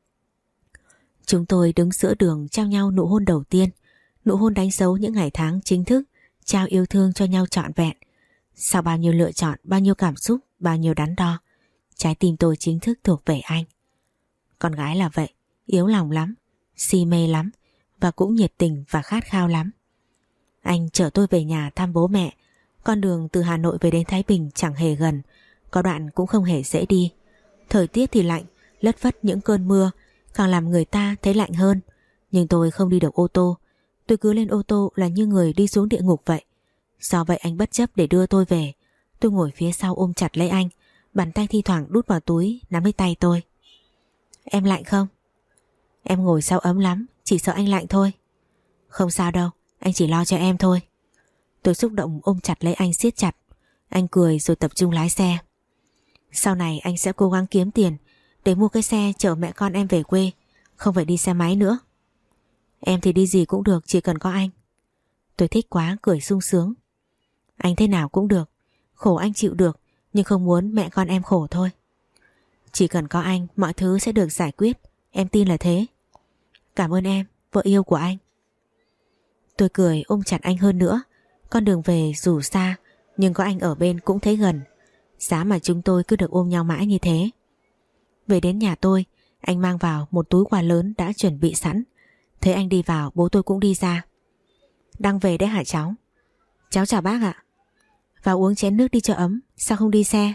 Chúng tôi đứng giữa đường trao nhau nụ hôn đầu tiên. Nụ hôn đánh dấu những ngày tháng chính thức trao yêu thương cho nhau trọn vẹn. Sau bao nhiêu lựa chọn, bao nhiêu cảm xúc, bao nhiêu đắn đo, trái tim tôi chính thức thuộc về anh. Con gái là vậy, yếu lòng lắm, si mê lắm, và cũng nhiệt tình và khát khao lắm. Anh chở tôi về nhà thăm bố mẹ. Con đường từ Hà Nội về đến Thái Bình chẳng hề gần, có đoạn cũng không hề dễ đi. Thời tiết thì lạnh, lất phất những cơn mưa càng làm người ta thấy lạnh hơn. Nhưng tôi không đi được ô tô. Tôi cứ lên ô tô là như người đi xuống địa ngục vậy. Do vậy anh bất chấp để đưa tôi về. Tôi ngồi phía sau ôm chặt lấy anh, bàn tay thi thoảng đút vào túi nắm lấy tay tôi. Em lạnh không? Em ngồi sau ấm lắm, chỉ sợ anh lạnh thôi. Không sao đâu, anh chỉ lo cho em thôi. Tôi xúc động ôm chặt lấy anh siết chặt. Anh cười rồi tập trung lái xe. Sau này anh sẽ cố gắng kiếm tiền để mua cái xe chở mẹ con em về quê, không phải đi xe máy nữa. Em thì đi gì cũng được, chỉ cần có anh. Tôi thích quá, cười sung sướng. Anh thế nào cũng được, khổ anh chịu được, nhưng không muốn mẹ con em khổ thôi. Chỉ cần có anh, mọi thứ sẽ được giải quyết, em tin là thế. Cảm ơn em, vợ yêu của anh. Tôi cười ôm chặt anh hơn nữa. Con đường về dù xa, nhưng có anh ở bên cũng thấy gần. Giá mà chúng tôi cứ được ôm nhau mãi như thế. Về đến nhà tôi, anh mang vào một túi quà lớn đã chuẩn bị sẵn. Thấy anh đi vào, bố tôi cũng đi ra. Đang về đấy hả cháu? Cháu chào bác ạ. Vào uống chén nước đi cho ấm, sao không đi xe?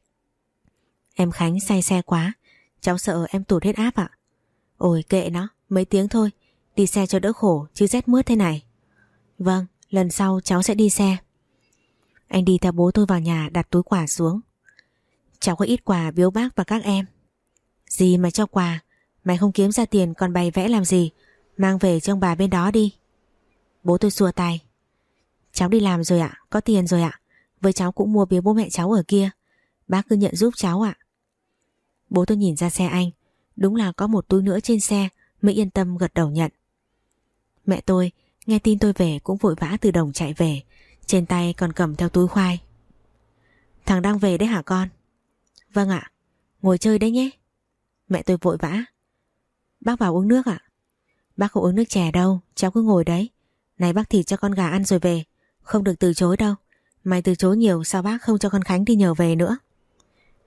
Em Khánh say xe quá, cháu sợ em tụt huyết áp ạ. Ôi kệ nó, mấy tiếng thôi, đi xe cho đỡ khổ chứ rét mướt thế này. Vâng, lần sau cháu sẽ đi xe. Anh đi theo bố tôi vào nhà đặt túi quà xuống. Cháu có ít quà biếu bác và các em. Gì mà cho quà, mày không kiếm ra tiền còn bày vẽ làm gì, mang về cho ông bà bên đó đi. Bố tôi xua tay. Cháu đi làm rồi ạ, có tiền rồi ạ. Với cháu cũng mua biếu bố mẹ cháu ở kia, bác cứ nhận giúp cháu ạ. Bố tôi nhìn ra xe anh, đúng là có một túi nữa trên xe, mới yên tâm gật đầu nhận. Mẹ tôi nghe tin tôi về cũng vội vã từ đồng chạy về, trên tay còn cầm theo túi khoai. Thằng đang về đấy hả con? Vâng ạ. Ngồi chơi đấy nhé. Mẹ tôi vội vã. Bác vào uống nước ạ? Bác không uống nước chè đâu, cháu cứ ngồi đấy. Này bác thịt cho con gà ăn rồi về, không được từ chối đâu. Mày từ chối nhiều sao bác không cho con Khánh đi nhờ về nữa?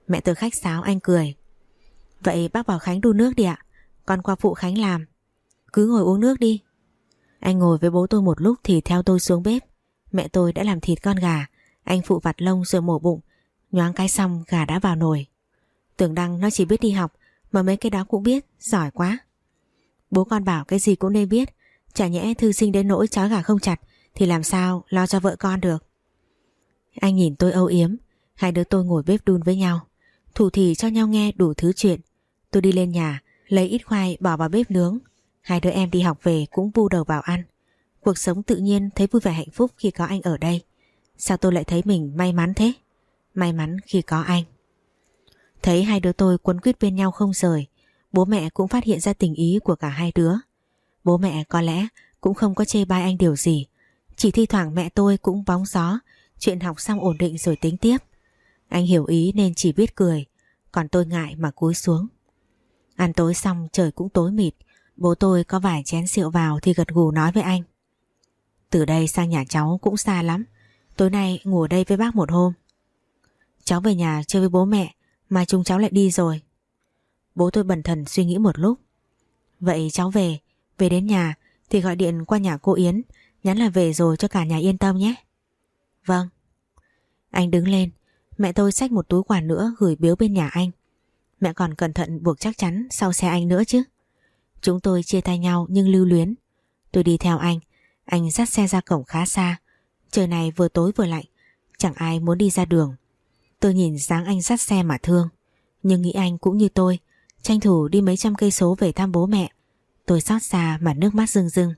Mẹ tôi khách sáo, anh cười. Vậy bác bảo Khánh đun nước đi ạ, con qua phụ Khánh làm. Cứ ngồi uống nước đi. Anh ngồi với bố tôi một lúc thì theo tôi xuống bếp. Mẹ tôi đã làm thịt con gà, anh phụ vặt lông rồi mổ bụng. Nhoáng cái xong gà đã vào nồi. Tưởng Đăng nó chỉ biết đi học mà mấy cái đó cũng biết, giỏi quá. Bố con bảo cái gì cũng nên biết, chả nhẽ thư sinh đến nỗi trói gà không chặt thì làm sao lo cho vợ con được. Anh nhìn tôi âu yếm. Hai đứa tôi ngồi bếp đun với nhau, thủ thỉ cho nhau nghe đủ thứ chuyện. Tôi đi lên nhà lấy ít khoai bỏ vào bếp nướng. Hai đứa em đi học về cũng bu đầu vào ăn. Cuộc sống tự nhiên thấy vui vẻ hạnh phúc khi có anh ở đây. Sao tôi lại thấy mình may mắn thế? May mắn khi có anh. Thấy hai đứa tôi quấn quýt bên nhau không rời, bố mẹ cũng phát hiện ra tình ý của cả hai đứa. Bố mẹ có lẽ cũng không có chê bai anh điều gì, chỉ thi thoảng mẹ tôi cũng bóng gió chuyện học xong ổn định rồi tính tiếp. Anh hiểu ý nên chỉ biết cười, còn tôi ngại mà cúi xuống. Ăn tối xong trời cũng tối mịt. Bố tôi có vài chén rượu vào thì gật gù nói với anh. Từ đây sang nhà cháu cũng xa lắm, tối nay ngủ ở đây với bác một hôm. Cháu về nhà chơi với bố mẹ mà chúng cháu lại đi rồi. Bố tôi bần thần suy nghĩ một lúc. Vậy cháu về, về đến nhà thì gọi điện qua nhà cô Yến, nhắn là về rồi cho cả nhà yên tâm nhé. Vâng. Anh đứng lên. Mẹ tôi xách một túi quà nữa gửi biếu bên nhà anh. Mẹ còn cẩn thận buộc chắc chắn sau xe anh nữa chứ. Chúng tôi chia tay nhau nhưng lưu luyến. Tôi đi theo anh. Anh dắt xe ra cổng khá xa. Trời này vừa tối vừa lạnh, chẳng ai muốn đi ra đường. Tôi nhìn dáng anh dắt xe mà thương, nhưng nghĩ anh cũng như tôi, tranh thủ đi mấy trăm cây số về thăm bố mẹ. Tôi xót xa mà nước mắt rưng rưng.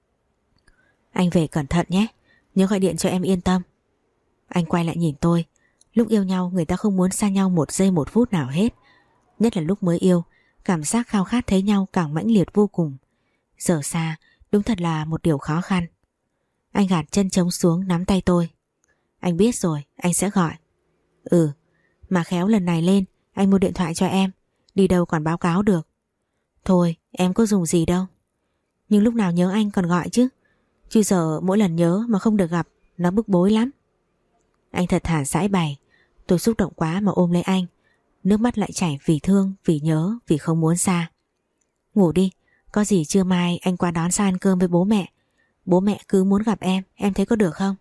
Anh về cẩn thận nhé, nhớ gọi điện cho em yên tâm. Anh quay lại nhìn tôi. Lúc yêu nhau người ta không muốn xa nhau một giây một phút nào hết. Nhất là lúc mới yêu, cảm giác khao khát thấy nhau càng mãnh liệt vô cùng. Giờ xa đúng thật là một điều khó khăn. Anh gạt chân trống xuống nắm tay tôi. Anh biết rồi, anh sẽ gọi. Ừ, mà khéo lần này lên anh mua điện thoại cho em, đi đâu còn báo cáo được. Thôi em có dùng gì đâu, nhưng lúc nào nhớ anh còn gọi chứ. Chứ giờ mỗi lần nhớ mà không được gặp nó bức bối lắm. Anh thật thà giãi bày. Tôi xúc động quá mà ôm lấy anh. Nước mắt lại chảy vì thương, vì nhớ, vì không muốn xa. Ngủ đi, có gì trưa mai anh qua đón sang ăn cơm với bố mẹ. Bố mẹ cứ muốn gặp em, em thấy có được không?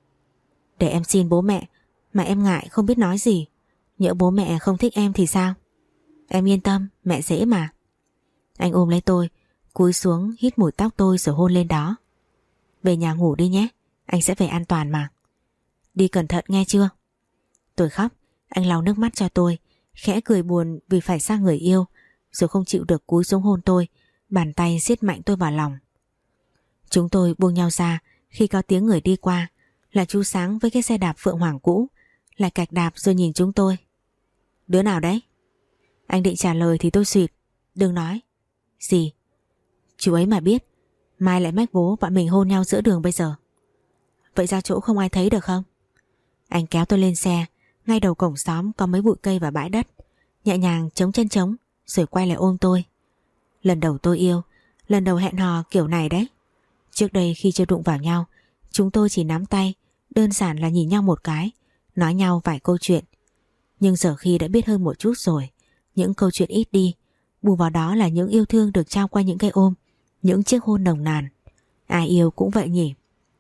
Để em xin bố mẹ, mà em ngại không biết nói gì. Nhỡ bố mẹ không thích em thì sao? Em yên tâm, mẹ dễ mà. Anh ôm lấy tôi, cúi xuống hít mùi tóc tôi rồi hôn lên đó. Về nhà ngủ đi nhé, anh sẽ về an toàn mà. Đi cẩn thận nghe chưa? Tôi khóc, anh lau nước mắt cho tôi, khẽ cười buồn vì phải xa người yêu, rồi không chịu được cúi xuống hôn tôi, bàn tay siết mạnh tôi vào lòng. Chúng tôi buông nhau ra khi có tiếng người đi qua, là chú Sáng với cái xe đạp Phượng Hoàng cũ, lại cạch đạp rồi nhìn chúng tôi. Đứa nào đấy? Anh định trả lời thì tôi xụt. Đừng nói. Gì? Chú ấy mà biết, mai lại mách bố bọn mình hôn nhau giữa đường bây giờ. Vậy ra chỗ không ai thấy được không? Anh kéo tôi lên xe. Ngay đầu cổng xóm có mấy bụi cây và bãi đất, nhẹ nhàng chống chân chống rồi quay lại ôm tôi. Lần đầu tôi yêu, lần đầu hẹn hò kiểu này đấy. Trước đây khi chưa đụng vào nhau, chúng tôi chỉ nắm tay, đơn giản là nhìn nhau một cái, nói nhau vài câu chuyện. Nhưng giờ khi đã biết hơn một chút rồi, những câu chuyện ít đi, bù vào đó là những yêu thương được trao qua những cái ôm, những chiếc hôn nồng nàn. Ai yêu cũng vậy nhỉ.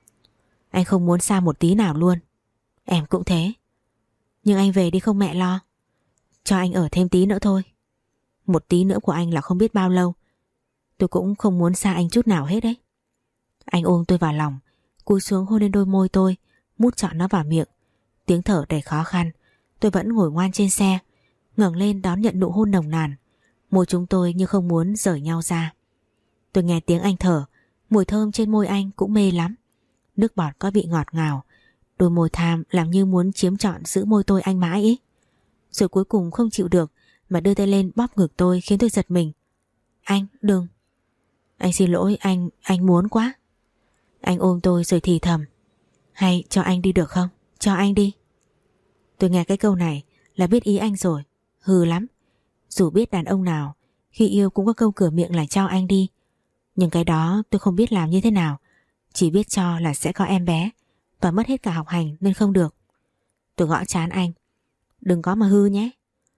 Anh không muốn xa một tí nào luôn. Em cũng thế. Nhưng anh về đi không mẹ lo. Cho anh ở thêm tí nữa thôi. Một tí nữa của anh là không biết bao lâu. Tôi cũng không muốn xa anh chút nào hết đấy. Anh ôm tôi vào lòng, cúi xuống hôn lên đôi môi tôi, mút trọn nó vào miệng. Tiếng thở đầy khó khăn. Tôi vẫn ngồi ngoan trên xe, ngẩng lên đón nhận nụ hôn nồng nàn. Môi chúng tôi như không muốn rời nhau ra. Tôi nghe tiếng anh thở, mùi thơm trên môi anh cũng mê lắm. Nước bọt có vị ngọt ngào, đôi môi tham làm như muốn chiếm trọn giữ môi tôi anh mãi ý. Rồi cuối cùng không chịu được mà đưa tay lên bóp ngực tôi khiến tôi giật mình. Anh, đừng. Anh xin lỗi, anh, anh muốn quá. Anh ôm tôi rồi thì thầm. Hay cho anh đi được không? Cho anh đi. Tôi nghe cái câu này là biết ý anh rồi. Hư lắm. Dù biết đàn ông nào khi yêu cũng có câu cửa miệng là cho anh đi. Nhưng cái đó tôi không biết làm như thế nào. Chỉ biết cho là sẽ có em bé và mất hết cả học hành nên không được. Tôi gõ trán anh. Đừng có mà hư nhé.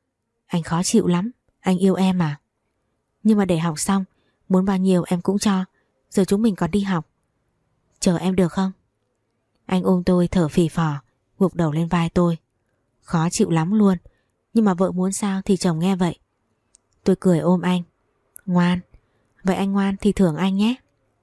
Anh khó chịu lắm, anh yêu em mà. Nhưng mà để học xong, muốn bao nhiêu em cũng cho, giờ chúng mình còn đi học. Chờ em được không? Anh ôm tôi thở phì phò, gục đầu lên vai tôi. Khó chịu lắm luôn, nhưng mà vợ muốn sao thì chồng nghe vậy. Tôi cười ôm anh. Ngoan, vậy anh ngoan thì thưởng anh nhé.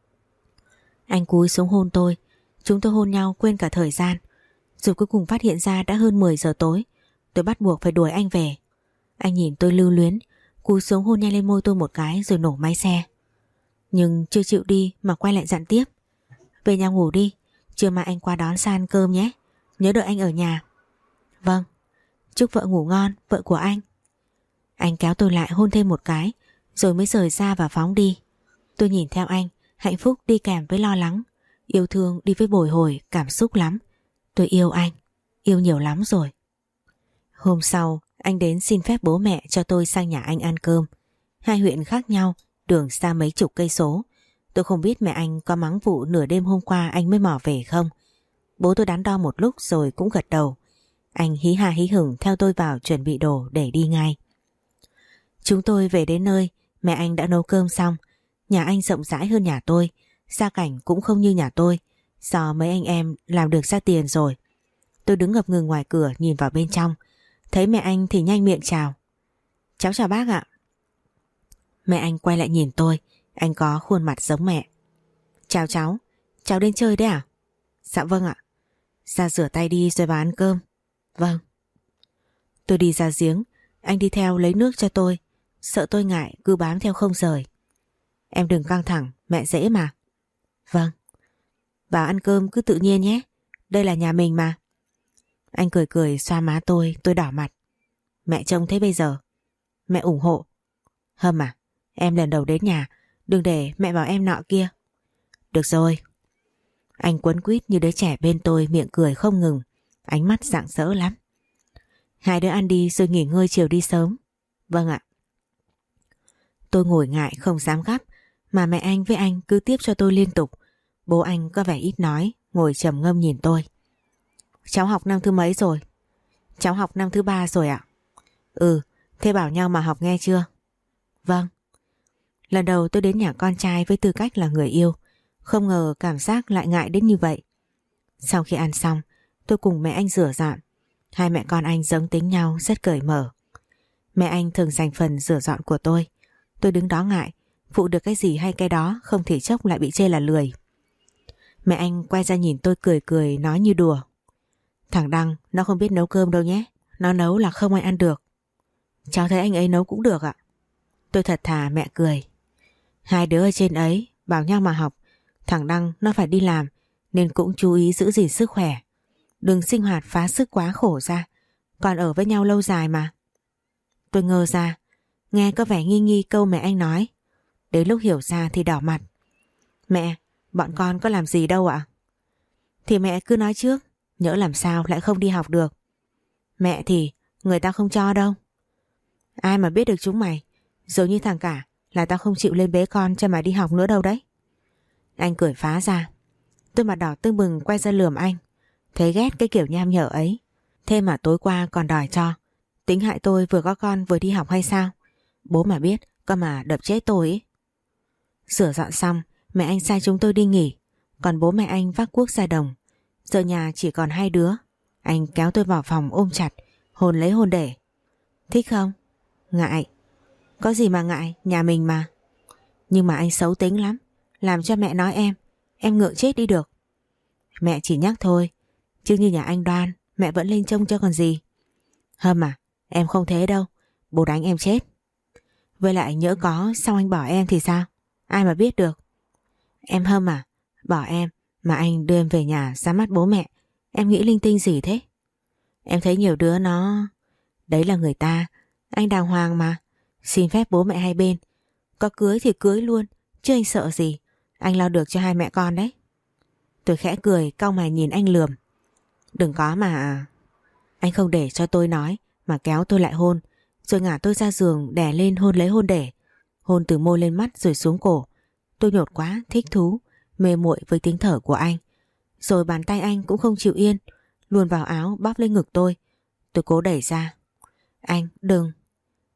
Anh cúi xuống hôn tôi. Chúng tôi hôn nhau quên cả thời gian. Rồi cuối cùng phát hiện ra đã hơn mười giờ tối. Tôi bắt buộc phải đuổi anh về. Anh nhìn tôi lưu luyến, cúi xuống hôn nhanh lên môi tôi một cái rồi nổ máy xe. Nhưng chưa chịu đi mà quay lại dặn tiếp. Về nhà ngủ đi, trưa mai anh qua đón sang ăn cơm nhé. Nhớ đợi anh ở nhà. Vâng. Chúc vợ ngủ ngon, vợ của anh. Anh kéo tôi lại hôn thêm một cái, rồi mới rời ra và phóng đi. Tôi nhìn theo anh, hạnh phúc đi kèm với lo lắng, yêu thương đi với bồi hồi, cảm xúc lắm. Tôi yêu anh, yêu nhiều lắm rồi. Hôm sau, anh đến xin phép bố mẹ cho tôi sang nhà anh ăn cơm. Hai huyện khác nhau, đường xa mấy chục cây số. Tôi không biết mẹ anh có mắng vụ nửa đêm hôm qua anh mới mò về không. Bố tôi đắn đo một lúc rồi cũng gật đầu. Anh hí ha hí hửng theo tôi vào chuẩn bị đồ để đi ngay. Chúng tôi về đến nơi, mẹ anh đã nấu cơm xong. Nhà anh rộng rãi hơn nhà tôi, gia cảnh cũng không như nhà tôi, do mấy anh em làm được ra tiền rồi. Tôi đứng ngập ngừng ngoài cửa nhìn vào bên trong, thấy mẹ anh thì nhanh miệng chào. Cháu chào bác ạ. Mẹ anh quay lại nhìn tôi, anh có khuôn mặt giống mẹ. Chào cháu, cháu đến chơi đấy à? Dạ vâng ạ. Ra rửa tay đi rồi vào ăn cơm. Vâng. Tôi đi ra giếng, anh đi theo lấy nước cho tôi, sợ tôi ngại cứ bám theo không rời. Em đừng căng thẳng, mẹ dễ mà. Vâng. Vào ăn cơm cứ tự nhiên nhé, đây là nhà mình mà. Anh cười cười xoa má tôi, tôi đỏ mặt. Mẹ trông thế bây giờ? Mẹ ủng hộ. Hâm à, em lần đầu đến nhà, đừng để mẹ bảo em nọ kia. Được rồi. Anh quấn quýt như đứa trẻ bên tôi, miệng cười không ngừng, ánh mắt rạng rỡ lắm. Hai đứa ăn đi rồi nghỉ ngơi chiều đi sớm. Vâng ạ. Tôi ngồi ngại không dám gắp, mà mẹ anh với anh cứ tiếp cho tôi liên tục. Bố anh có vẻ ít nói, ngồi trầm ngâm nhìn tôi. Cháu học năm thứ mấy rồi? Cháu học năm thứ ba rồi ạ. Ừ, thế bảo nhau mà học nghe chưa? Vâng. Lần đầu tôi đến nhà con trai với tư cách là người yêu, không ngờ cảm giác lại ngại đến như vậy. Sau khi ăn xong, tôi cùng mẹ anh rửa dọn. Hai mẹ con anh giống tính nhau, rất cởi mở. Mẹ anh thường dành phần rửa dọn của tôi. Tôi đứng đó ngại, phụ được cái gì hay cái đó, không thể chốc lại bị chê là lười. Mẹ anh quay ra nhìn tôi cười cười nói như đùa. Thằng Đăng nó không biết nấu cơm đâu nhé, nó nấu là không ai ăn được. Cháu thấy anh ấy nấu cũng được ạ. Tôi thật thà, mẹ cười. Hai đứa ở trên ấy bảo nhau mà học. Thằng Đăng nó phải đi làm nên cũng chú ý giữ gìn sức khỏe, đừng sinh hoạt phá sức quá khổ ra, còn ở với nhau lâu dài mà. Tôi ngơ ra, nghe có vẻ nghi nghi câu mẹ anh nói. Đến lúc hiểu ra thì đỏ mặt. Mẹ, bọn con có làm gì đâu ạ? Thì mẹ cứ nói trước, nhỡ làm sao lại không đi học được. Mẹ thì người ta không cho đâu. Ai mà biết được chúng mày, rồi như thằng cả là tao không chịu lên bế con cho mà đi học nữa đâu đấy. Anh cười phá ra. Tôi mặt đỏ tưng bừng quay ra lườm anh, thấy ghét cái kiểu nham nhở ấy. Thế mà tối qua còn đòi cho. Tính hại tôi vừa có con vừa đi học hay sao? Bố mà biết con mà đập chết tôi ấy. Rửa dọn xong, mẹ anh sai chúng tôi đi nghỉ, còn bố mẹ anh vác cuốc ra đồng. Giờ nhà chỉ còn hai đứa. Anh kéo tôi vào phòng ôm chặt, hôn lấy hôn để. Thích không? Ngại. Có gì mà ngại, nhà mình mà. Nhưng mà anh xấu tính lắm, làm cho mẹ nói em, em ngượng chết đi được. Mẹ chỉ nhắc thôi, chứ như nhà anh Đoan, mẹ vẫn lên trông cho còn gì. Hâm à, em không thế đâu, bố đánh em chết. Với lại nhỡ có xong anh bỏ em thì sao? Ai mà biết được. Em Hâm à, bỏ em mà anh đưa em về nhà ra mắt bố mẹ, em nghĩ linh tinh gì thế? Em thấy nhiều đứa nó... Đấy là người ta, anh đàng hoàng mà. Xin phép bố mẹ hai bên, có cưới thì cưới luôn, chứ anh sợ gì. Anh lo được cho hai mẹ con đấy. Tôi khẽ cười, cau mày nhìn anh lườm. Đừng có mà. Anh không để cho tôi nói mà kéo tôi lại hôn, rồi ngả tôi ra giường đè lên hôn lấy hôn để. Hôn từ môi lên mắt rồi xuống cổ. Tôi nhột quá, thích thú, mê muội với tiếng thở của anh. Rồi bàn tay anh cũng không chịu yên, luồn vào áo bóp lên ngực tôi. Tôi cố đẩy ra. Anh, đừng.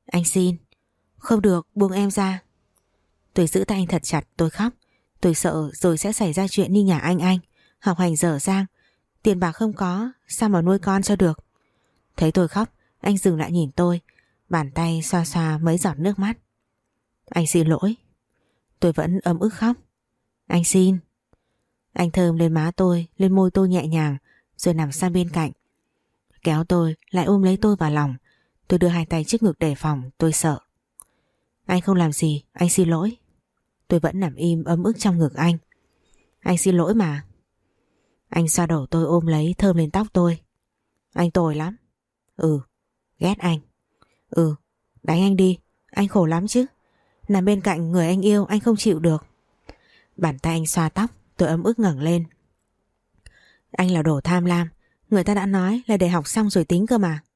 Anh xin. Không được, buông em ra. Tôi giữ tay anh thật chặt, tôi khóc. Tôi sợ rồi sẽ xảy ra chuyện như nhà anh anh. Học hành dở dang, tiền bạc không có, sao mà nuôi con cho được. Thấy tôi khóc, anh dừng lại nhìn tôi, bàn tay xoa xoa mấy giọt nước mắt. Anh xin lỗi. Tôi vẫn ấm ức khóc. Anh xin. Anh thơm lên má tôi, lên môi tôi nhẹ nhàng, rồi nằm sang bên cạnh. Kéo tôi, lại ôm lấy tôi vào lòng. Tôi đưa hai tay trước ngực đề phòng, tôi sợ. Anh không làm gì, anh xin lỗi. Tôi vẫn nằm im ấm ức trong ngực anh. Anh xin lỗi mà. Anh xoa đầu tôi ôm lấy, thơm lên tóc tôi. Anh tồi lắm. Ừ. Ghét anh. Ừ. Đánh anh đi, anh khổ lắm chứ. Nằm bên cạnh người anh yêu anh không chịu được. Bàn tay anh xoa tóc, tôi ấm ức ngẩng lên. Anh là đồ tham lam, người ta đã nói là để học xong rồi tính cơ mà.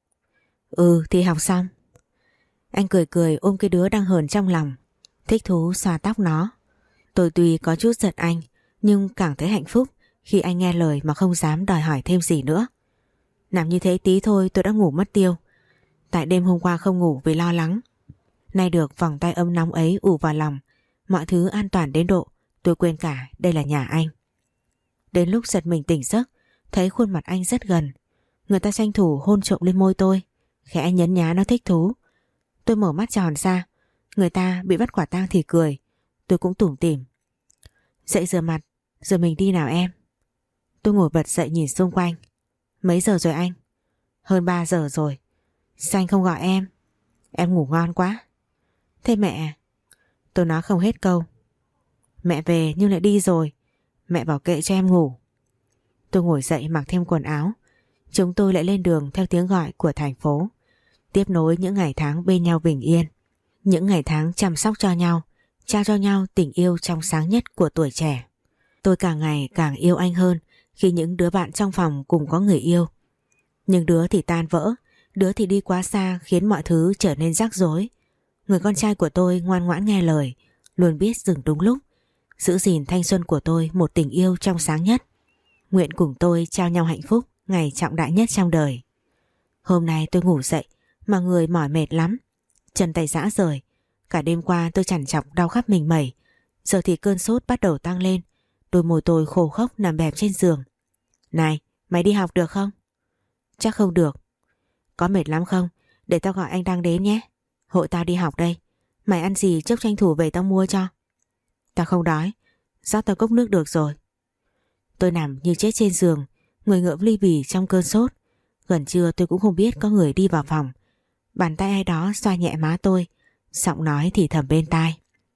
Ừ thì học xong. Anh cười cười ôm cái đứa đang hờn trong lòng, thích thú xoa tóc nó. Tôi tuy có chút giận anh, nhưng càng thấy hạnh phúc khi anh nghe lời mà không dám đòi hỏi thêm gì nữa. Nằm như thế tí thôi tôi đã ngủ mất tiêu. Tại đêm hôm qua không ngủ vì lo lắng. Nay được vòng tay ấm nóng ấy ù vào lòng, mọi thứ an toàn đến độ tôi quên cả đây là nhà anh. Đến lúc giật mình tỉnh giấc, thấy khuôn mặt anh rất gần. Người ta tranh thủ hôn trộm lên môi tôi, khẽ nhấn nhá nó thích thú. Tôi mở mắt tròn ra, người ta bị bắt quả tang thì cười, tôi cũng tủm tỉm. Dậy rửa mặt, rồi mình đi nào em. Tôi ngồi bật dậy nhìn xung quanh. Mấy giờ rồi anh? Hơn ba giờ rồi. Sao anh không gọi em? Em ngủ ngon quá. Thế mẹ? Tôi nói không hết câu. Mẹ về nhưng lại đi rồi. Mẹ bảo kệ cho em ngủ. Tôi ngồi dậy mặc thêm quần áo. Chúng tôi lại lên đường theo tiếng gọi của thành phố, tiếp nối những ngày tháng bên nhau bình yên. Những ngày tháng chăm sóc cho nhau, trao cho nhau tình yêu trong sáng nhất của tuổi trẻ. Tôi càng ngày càng yêu anh hơn khi những đứa bạn trong phòng cùng có người yêu. Nhưng đứa thì tan vỡ, đứa thì đi quá xa khiến mọi thứ trở nên rắc rối. Người con trai của tôi ngoan ngoãn nghe lời, luôn biết dừng đúng lúc, giữ gìn thanh xuân của tôi một tình yêu trong sáng nhất. Nguyện cùng tôi trao nhau hạnh phúc ngày trọng đại nhất trong đời. Hôm nay tôi ngủ dậy mà người mỏi mệt lắm, chân tay rã rời. Cả đêm qua tôi trằn trọc đau khắp mình mẩy, giờ thì cơn sốt bắt đầu tăng lên. Đôi môi tôi khô khốc nằm bẹp trên giường. Này, mày đi học được không? Chắc không được. Có mệt lắm không? Để tao gọi anh Đăng đến nhé. Hội tao đi học đây. Mày ăn gì trước tranh thủ về tao mua cho. Tao không đói, rót tao cốc nước được rồi. Tôi nằm như chết trên giường, người ngợm ly bì trong cơn sốt. Gần trưa tôi cũng không biết có người đi vào phòng. Bàn tay ai đó xoa nhẹ má tôi, giọng nói thì thầm bên tai.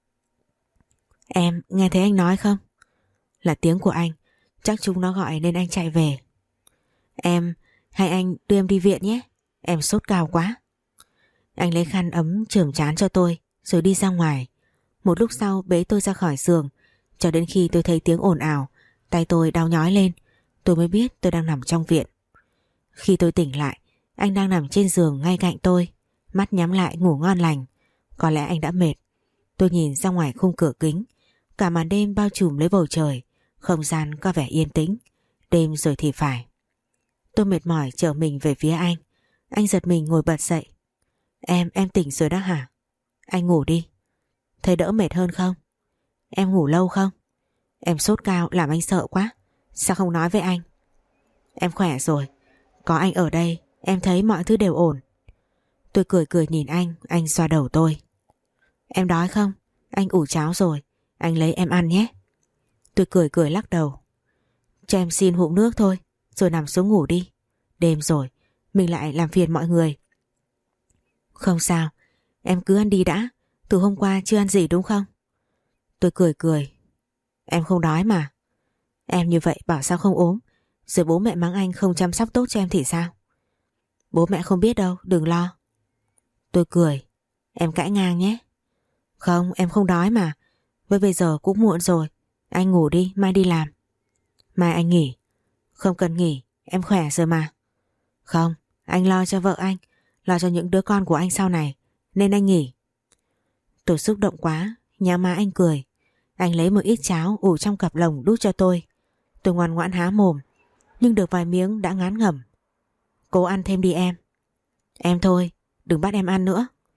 Em nghe thấy anh nói không? Là tiếng của anh, chắc chúng nó gọi nên anh chạy về. Em, hay anh đưa em đi viện nhé, em sốt cao quá. Anh lấy khăn ấm chườm trán cho tôi rồi đi ra ngoài. Một lúc sau bế tôi ra khỏi giường, cho đến khi tôi thấy tiếng ồn ào, tay tôi đau nhói lên, tôi mới biết tôi đang nằm trong viện. Khi tôi tỉnh lại, anh đang nằm trên giường ngay cạnh tôi, mắt nhắm lại ngủ ngon lành. Có lẽ anh đã mệt. Tôi nhìn ra ngoài khung cửa kính, cả màn đêm bao trùm lấy bầu trời, không gian có vẻ yên tĩnh. Đêm rồi thì phải. Tôi mệt mỏi trở mình về phía anh. Anh giật mình ngồi bật dậy. Em, em tỉnh rồi đó hả? Anh ngủ đi. Thấy đỡ mệt hơn không? Em ngủ lâu không? Em sốt cao làm anh sợ quá. Sao không nói với anh? Em khỏe rồi. Có anh ở đây, em thấy mọi thứ đều ổn. Tôi cười cười nhìn anh, anh xoa đầu tôi. Em đói không? Anh ủ cháo rồi, anh lấy em ăn nhé. Tôi cười cười lắc đầu. Cho em xin hụm nước thôi, rồi nằm xuống ngủ đi. Đêm rồi, mình lại làm phiền mọi người. Không sao, em cứ ăn đi đã. Từ hôm qua chưa ăn gì đúng không? Tôi cười cười. Em không đói mà. Em như vậy bảo sao không ốm, rồi bố mẹ mắng anh không chăm sóc tốt cho em thì sao? Bố mẹ không biết đâu, đừng lo. Tôi cười. Em cãi ngang nhé. Không, em không đói mà. Với bây giờ cũng muộn rồi, anh ngủ đi, mai đi làm. Mai anh nghỉ. Không cần nghỉ, em khỏe rồi mà. Không, anh lo cho vợ anh, lo cho những đứa con của anh sau này, nên anh nghỉ. Tôi xúc động quá, nhá má anh cười. Anh lấy một ít cháo ủ trong cặp lồng đút cho tôi. Tôi ngoan ngoãn há mồm, nhưng được vài miếng đã ngán ngẩm. Cố ăn thêm đi em. Em thôi, đừng bắt em ăn nữa.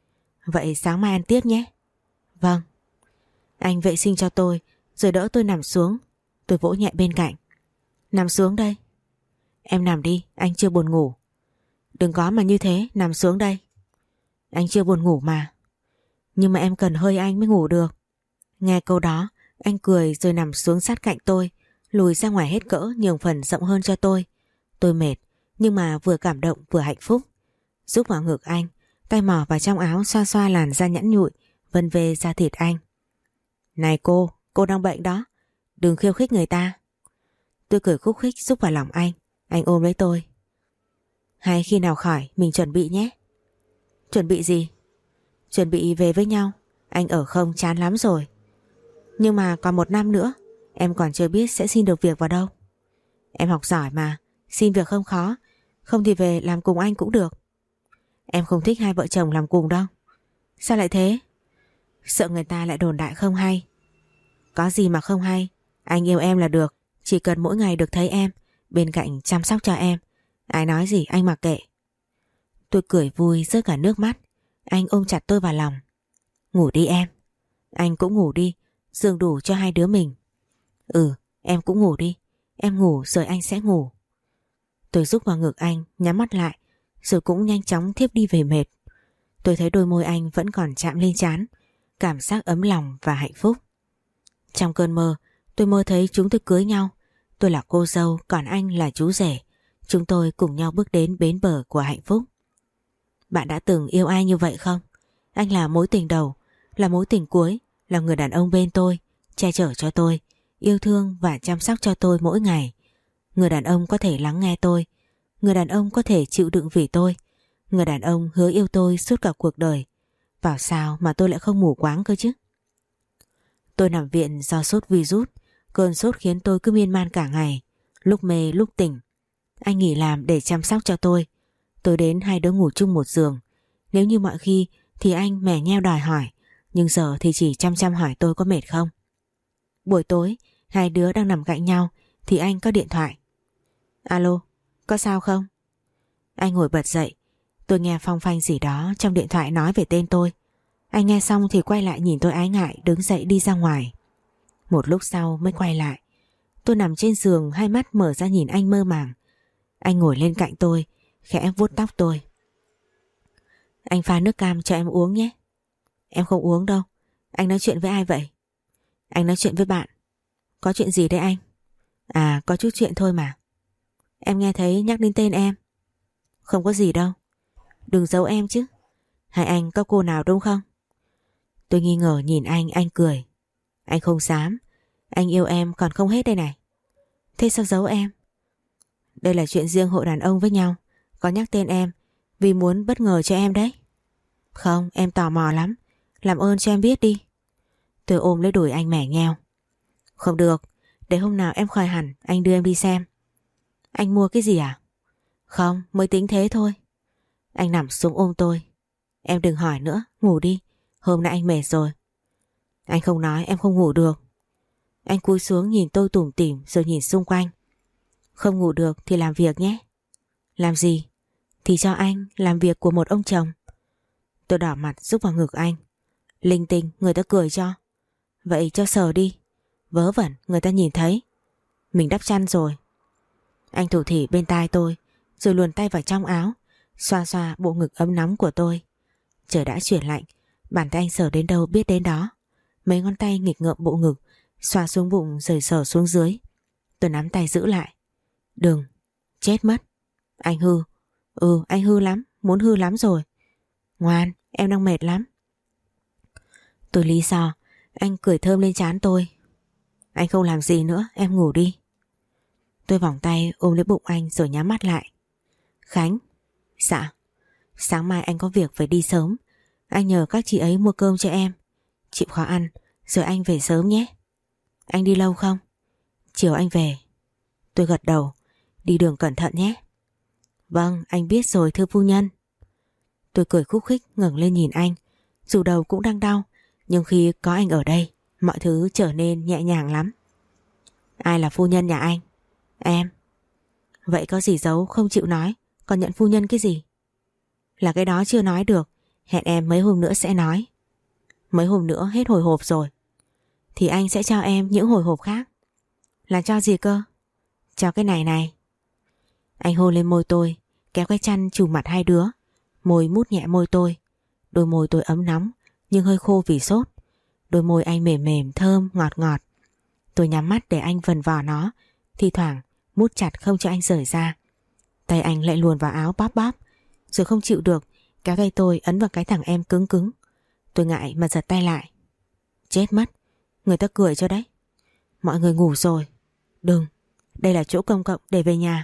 Vậy sáng mai ăn tiếp nhé. Vâng. Anh vệ sinh cho tôi rồi đỡ tôi nằm xuống. Tôi vỗ nhẹ bên cạnh. Nằm xuống đây. Em nằm đi, anh chưa buồn ngủ. Đừng có mà như thế, nằm xuống đây. Anh chưa buồn ngủ mà. Nhưng mà em cần hơi anh mới ngủ được. Nghe câu đó, anh cười rồi nằm xuống sát cạnh tôi, lùi ra ngoài hết cỡ nhường phần rộng hơn cho tôi. Tôi mệt, nhưng mà vừa cảm động vừa hạnh phúc. Rúc vào ngực anh, tay mò vào trong áo xoa xoa làn da nhẵn nhụi, vân về da thịt anh. Này cô, cô đang bệnh đó, đừng khiêu khích người ta. Tôi cười khúc khích rúc vào lòng anh, anh ôm lấy tôi. Hay khi nào khỏi mình chuẩn bị nhé. Chuẩn bị gì? Chuẩn bị về với nhau. Anh ở không chán lắm rồi. Nhưng mà còn một năm nữa, em còn chưa biết sẽ xin được việc vào đâu. Em học giỏi mà, xin việc không khó, không thì về làm cùng anh cũng được. Em không thích hai vợ chồng làm cùng đâu. Sao lại thế? Sợ người ta lại đồn đại không hay. Có gì mà không hay, anh yêu em là được. Chỉ cần mỗi ngày được thấy em bên cạnh chăm sóc cho em, ai nói gì anh mặc kệ. Tôi cười vui rớt cả nước mắt. Anh ôm chặt tôi vào lòng. Ngủ đi em. Anh cũng ngủ đi, giường đủ cho hai đứa mình. Ừ, em cũng ngủ đi. Em ngủ rồi anh sẽ ngủ. Tôi rúc vào ngực anh, nhắm mắt lại, rồi cũng nhanh chóng thiếp đi về mệt. Tôi thấy đôi môi anh vẫn còn chạm lên trán, cảm giác ấm lòng và hạnh phúc. Trong cơn mơ, tôi mơ thấy chúng tôi cưới nhau. Tôi là cô dâu, còn anh là chú rể. Chúng tôi cùng nhau bước đến bến bờ của hạnh phúc. Bạn đã từng yêu ai như vậy không? Anh là mối tình đầu, là mối tình cuối, là người đàn ông bên tôi, che chở cho tôi, yêu thương và chăm sóc cho tôi mỗi ngày. Người đàn ông có thể lắng nghe tôi, người đàn ông có thể chịu đựng vì tôi, người đàn ông hứa yêu tôi suốt cả cuộc đời. Bảo sao mà tôi lại không mù quáng cơ chứ? Tôi nằm viện do sốt virus, cơn sốt khiến tôi cứ miên man cả ngày, lúc mê lúc tỉnh. Anh nghỉ làm để chăm sóc cho tôi. Tôi đến hai đứa ngủ chung một giường. Nếu như mọi khi thì anh mè nheo đòi hỏi, nhưng giờ thì chỉ chăm chăm hỏi tôi có mệt không. Buổi tối, hai đứa đang nằm cạnh nhau thì anh có điện thoại. Alo, có sao không? Anh ngồi bật dậy. Tôi nghe phong phanh gì đó trong điện thoại nói về tên tôi. Anh nghe xong thì quay lại nhìn tôi ái ngại, đứng dậy đi ra ngoài. Một lúc sau mới quay lại. Tôi nằm trên giường, hai mắt mở ra nhìn anh mơ màng. Anh ngồi lên cạnh tôi, khẽ vuốt tóc tôi. Anh pha nước cam cho em uống nhé. Em không uống đâu. Anh nói chuyện với ai vậy? Anh nói chuyện với bạn. Có chuyện gì đấy anh? À, có chút chuyện thôi mà. Em nghe thấy nhắc đến tên em. Không có gì đâu. Đừng giấu em chứ. Hai anh có cô nào đúng không? Tôi nghi ngờ nhìn anh, anh cười. Anh không dám. Anh yêu em còn không hết đây này. Thế sao giấu em? Đây là chuyện riêng hội đàn ông với nhau. Có nhắc tên em vì muốn bất ngờ cho em đấy. Không, em tò mò lắm. Làm ơn cho em biết đi. Tôi ôm lấy đùi anh mẻ nheo. Không được, để hôm nào em khỏi hẳn anh đưa em đi xem. Anh mua cái gì à? Không, mới tính thế thôi. Anh nằm xuống ôm tôi. Em đừng hỏi nữa, ngủ đi. Hôm nay anh mệt rồi. Anh không nói em không ngủ được. Anh cúi xuống nhìn tôi tủm tỉm rồi nhìn xung quanh. Không ngủ được thì làm việc nhé. Làm gì? Thì cho anh làm việc của một ông chồng. Tôi đỏ mặt rúc vào ngực anh. Linh tinh người ta cười cho. Vậy cho sờ đi. Vớ vẩn người ta nhìn thấy. Mình đắp chăn rồi. Anh thủ thỉ bên tai tôi, rồi luồn tay vào trong áo, xoa xoa bộ ngực ấm nóng của tôi. Trời đã chuyển lạnh, bàn tay anh sờ đến đâu biết đến đó. Mấy ngón tay nghịch ngợm bộ ngực, xoa xuống bụng rồi sờ xuống dưới. Tôi nắm tay giữ lại. Đừng, chết mất. Anh hư. Ừ, anh hư lắm, muốn hư lắm rồi. Ngoan, em đang mệt lắm. Tôi lý do, anh cười thơm lên trán tôi. Anh không làm gì nữa, em ngủ đi. Tôi vòng tay ôm lấy bụng anh rồi nhắm mắt lại. Khánh. Dạ. Sáng mai anh có việc phải đi sớm. Anh nhờ các chị ấy mua cơm cho em. Chịu khó ăn, rồi anh về sớm nhé. Anh đi lâu không? Chiều anh về. Tôi gật đầu. Đi đường cẩn thận nhé. Vâng, anh biết rồi thưa phu nhân. Tôi cười khúc khích ngẩng lên nhìn anh. Dù đầu cũng đang đau, nhưng khi có anh ở đây, mọi thứ trở nên nhẹ nhàng lắm. Ai là phu nhân nhà anh? Em. Vậy có gì giấu không chịu nói, còn nhận phu nhân cái gì? Là cái đó chưa nói được. Hẹn em mấy hôm nữa sẽ nói. Mấy hôm nữa hết hồi hộp rồi. Thì anh sẽ cho em những hồi hộp khác. Là cho gì cơ? Cho cái này này. Anh hôn lên môi tôi, kéo cái chăn trùm mặt hai đứa. Môi mút nhẹ môi tôi. Đôi môi tôi ấm nóng nhưng hơi khô vì sốt. Đôi môi anh mềm mềm thơm ngọt ngọt. Tôi nhắm mắt để anh vần vò nó, thi thoảng mút chặt không cho anh rời ra. Tay anh lại luồn vào áo bóp bóp, rồi không chịu được kéo tay tôi ấn vào cái thằng em cứng cứng. Tôi ngại mà giật tay lại. Chết mất, người ta cười cho đấy. Mọi người ngủ rồi. Đừng, đây là chỗ công cộng để về nhà.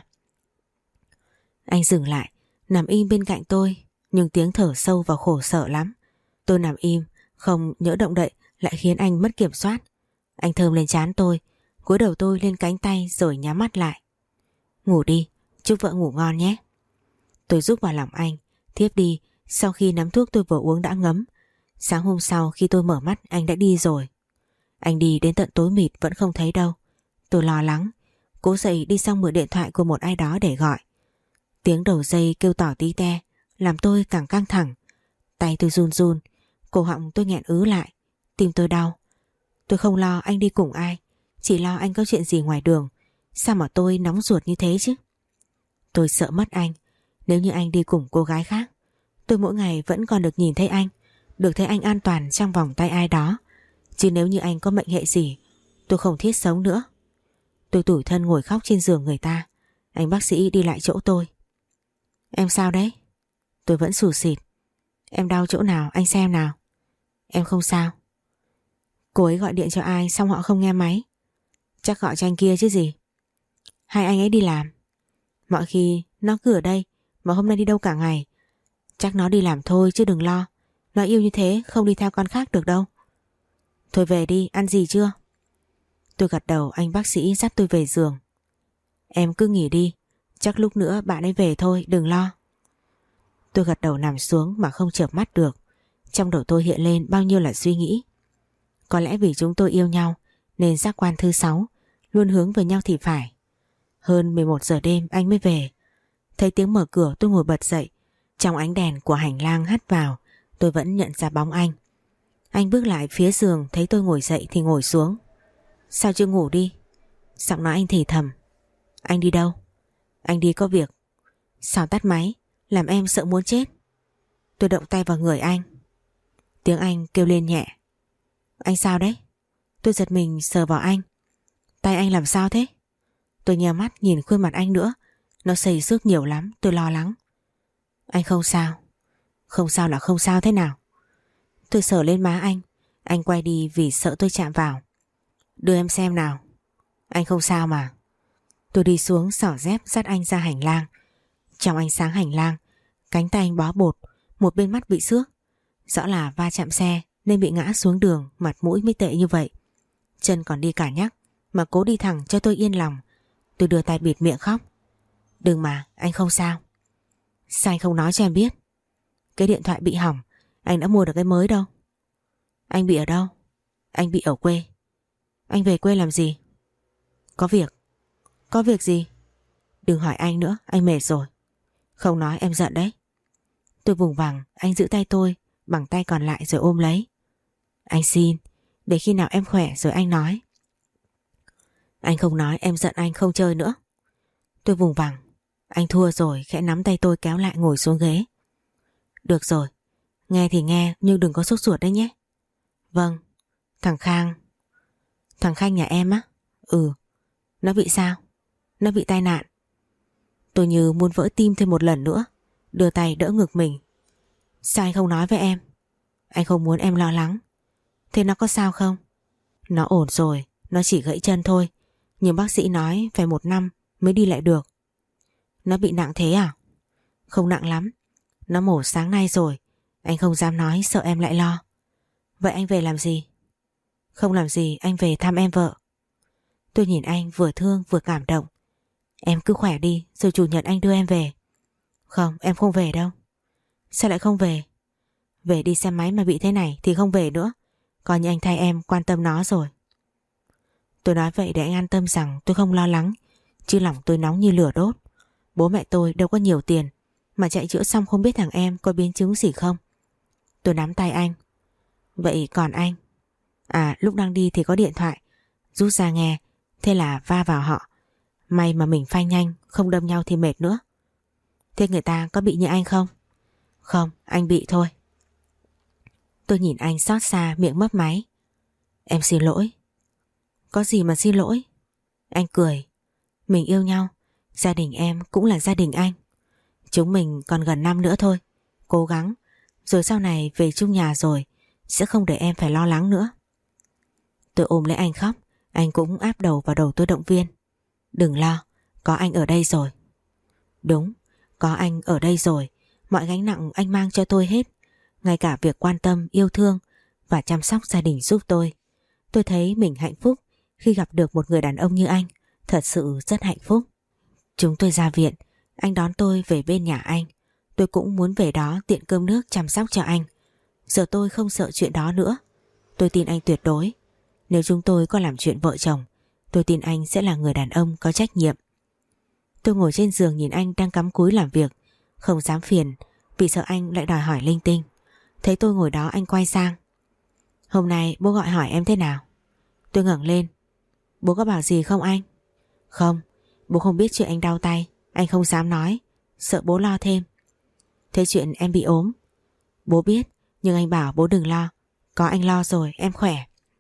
Anh dừng lại, nằm im bên cạnh tôi, nhưng tiếng thở sâu và khổ sở lắm. Tôi nằm im, không nhỡ động đậy lại khiến anh mất kiểm soát. Anh thơm lên trán tôi, cúi đầu tôi lên cánh tay rồi nhắm mắt lại. Ngủ đi, chúc vợ ngủ ngon nhé. Tôi rúc vào lòng anh, thiếp đi sau khi nắm thuốc tôi vừa uống đã ngấm. Sáng hôm sau khi tôi mở mắt anh đã đi rồi. Anh đi đến tận tối mịt vẫn không thấy đâu. Tôi lo lắng, cố dậy đi sang mở điện thoại của một ai đó để gọi. Tiếng đầu dây kêu tỏ tí te làm tôi càng căng thẳng. Tay tôi run run, cổ họng tôi nghẹn ứ lại, tim tôi đau. Tôi không lo anh đi cùng ai, chỉ lo anh có chuyện gì ngoài đường. Sao mà tôi nóng ruột như thế chứ? Tôi sợ mất anh. Nếu như anh đi cùng cô gái khác, tôi mỗi ngày vẫn còn được nhìn thấy anh, được thấy anh an toàn trong vòng tay ai đó. Chứ nếu như anh có mệnh hệ gì, tôi không thiết sống nữa. Tôi tủi thân ngồi khóc trên giường người ta. Anh bác sĩ đi lại chỗ tôi. Em sao đấy? Tôi vẫn sù xịt. Em đau chỗ nào anh xem nào. Em không sao. Cô ấy gọi điện cho ai xong họ không nghe máy. Chắc gọi cho anh kia chứ gì. Hai anh ấy đi làm. Mọi khi nó cứ ở đây, mà hôm nay đi đâu cả ngày. Chắc nó đi làm thôi chứ đừng lo. Nó yêu như thế không đi theo con khác được đâu. Thôi về đi, ăn gì chưa? Tôi gật đầu, anh bác sĩ dắt tôi về giường. Em cứ nghỉ đi, chắc lúc nữa bạn ấy về thôi, đừng lo. Tôi gật đầu nằm xuống mà không chợp mắt được. Trong đầu tôi hiện lên bao nhiêu là suy nghĩ. Có lẽ vì chúng tôi yêu nhau nên giác quan thứ sáu luôn hướng về nhau thì phải. Hơn mười một giờ đêm anh mới về. Thấy tiếng mở cửa tôi ngồi bật dậy. Trong ánh đèn của hành lang hắt vào, tôi vẫn nhận ra bóng anh. Anh bước lại phía giường, thấy tôi ngồi dậy thì ngồi xuống. Sao chưa ngủ đi? Giọng nói anh thì thầm. Anh đi đâu? Anh đi có việc. Sao tắt máy, làm em sợ muốn chết. Tôi động tay vào người anh. Tiếng anh kêu lên nhẹ. Anh sao đấy? Tôi giật mình sờ vào anh. Tay anh làm sao thế? Tôi nheo mắt nhìn khuôn mặt anh nữa. Nó xây xước nhiều lắm, tôi lo lắng. Anh không sao. Không sao là không sao thế nào? Tôi sờ lên má anh. Anh quay đi vì sợ tôi chạm vào. Đưa em xem nào. Anh không sao mà. Tôi đi xuống xỏ dép dắt anh ra hành lang. Trong ánh sáng hành lang, cánh tay anh bó bột, một bên mắt bị xước. Rõ là va chạm xe nên bị ngã xuống đường, mặt mũi mới tệ như vậy. Chân còn đi cả nhắc mà cố đi thẳng cho tôi yên lòng. Tôi đưa tay bịt miệng khóc. Đừng mà, anh không sao. Sao anh không nói cho em biết? Cái điện thoại bị hỏng, anh đã mua được cái mới đâu. Anh bị ở đâu? Anh bị ở quê. Anh về quê làm gì? Có việc. Có việc gì? Đừng hỏi anh nữa, anh mệt rồi. Không nói em giận đấy. Tôi vùng vằng, anh giữ tay tôi bằng tay còn lại rồi ôm lấy. Anh xin, để khi nào em khỏe rồi anh nói. Anh không nói em giận anh không chơi nữa. Tôi vùng vằng. Anh thua rồi, khẽ nắm tay tôi kéo lại ngồi xuống ghế. Được rồi, nghe thì nghe nhưng đừng có sốt ruột đấy nhé. Vâng. Thằng Khang. Thằng Khang nhà em á? Ừ. Nó bị sao? Nó bị tai nạn. Tôi như muốn vỡ tim thêm một lần nữa, đưa tay đỡ ngực mình. Sao anh không nói với em? Anh không muốn em lo lắng. Thế nó có sao không? Nó ổn rồi, nó chỉ gãy chân thôi, nhưng bác sĩ nói phải một năm mới đi lại được. Nó bị nặng thế à? Không nặng lắm. Nó mổ sáng nay rồi. Anh không dám nói sợ em lại lo. Vậy anh về làm gì? Không làm gì, anh về thăm em vợ. Tôi nhìn anh vừa thương vừa cảm động. Em cứ khỏe đi rồi chủ nhật anh đưa em về. Không, em không về đâu. Sao lại không về? Về đi xe máy mà bị thế này thì không về nữa. Coi như anh thay em quan tâm nó rồi. Tôi nói vậy để anh an tâm rằng tôi không lo lắng, chứ lòng tôi nóng như lửa đốt. Bố mẹ tôi đâu có nhiều tiền mà chạy chữa xong không biết thằng em có biến chứng gì không. Tôi nắm tay anh. Vậy còn anh? À, lúc đang đi thì có điện thoại, rút ra nghe, thế là va vào họ. May mà mình phanh nhanh, không đâm nhau thì mệt nữa. Thế người ta có bị như anh không? Không, anh bị thôi. Tôi nhìn anh xót xa, miệng mấp máy. Em xin lỗi. Có gì mà xin lỗi? Anh cười. Mình yêu nhau, gia đình em cũng là gia đình anh. Chúng mình còn gần năm nữa thôi. Cố gắng, rồi sau này về chung nhà rồi sẽ không để em phải lo lắng nữa. Tôi ôm lấy anh khóc. Anh cũng áp đầu vào đầu tôi động viên. Đừng lo, có anh ở đây rồi. Đúng, có anh ở đây rồi. Mọi gánh nặng anh mang cho tôi hết. Ngay cả việc quan tâm, yêu thương và chăm sóc gia đình giúp tôi. Tôi thấy mình hạnh phúc khi gặp được một người đàn ông như anh. Thật sự rất hạnh phúc. Chúng tôi ra viện, anh đón tôi về bên nhà anh. Tôi cũng muốn về đó tiện cơm nước chăm sóc cho anh. Giờ tôi không sợ chuyện đó nữa. Tôi tin anh tuyệt đối. Nếu chúng tôi có làm chuyện vợ chồng, tôi tin anh sẽ là người đàn ông có trách nhiệm. Tôi ngồi trên giường nhìn anh đang cắm cúi làm việc, không dám phiền vì sợ anh lại đòi hỏi linh tinh. Thấy tôi ngồi đó anh quay sang. Hôm nay bố gọi hỏi em thế nào? Tôi ngẩng lên. Bố có bảo gì không anh? Không, bố không biết chuyện anh đau tay. Anh không dám nói, sợ bố lo thêm. Thế chuyện em bị ốm? Bố biết, nhưng anh bảo bố đừng lo. Có anh lo rồi, em khỏe.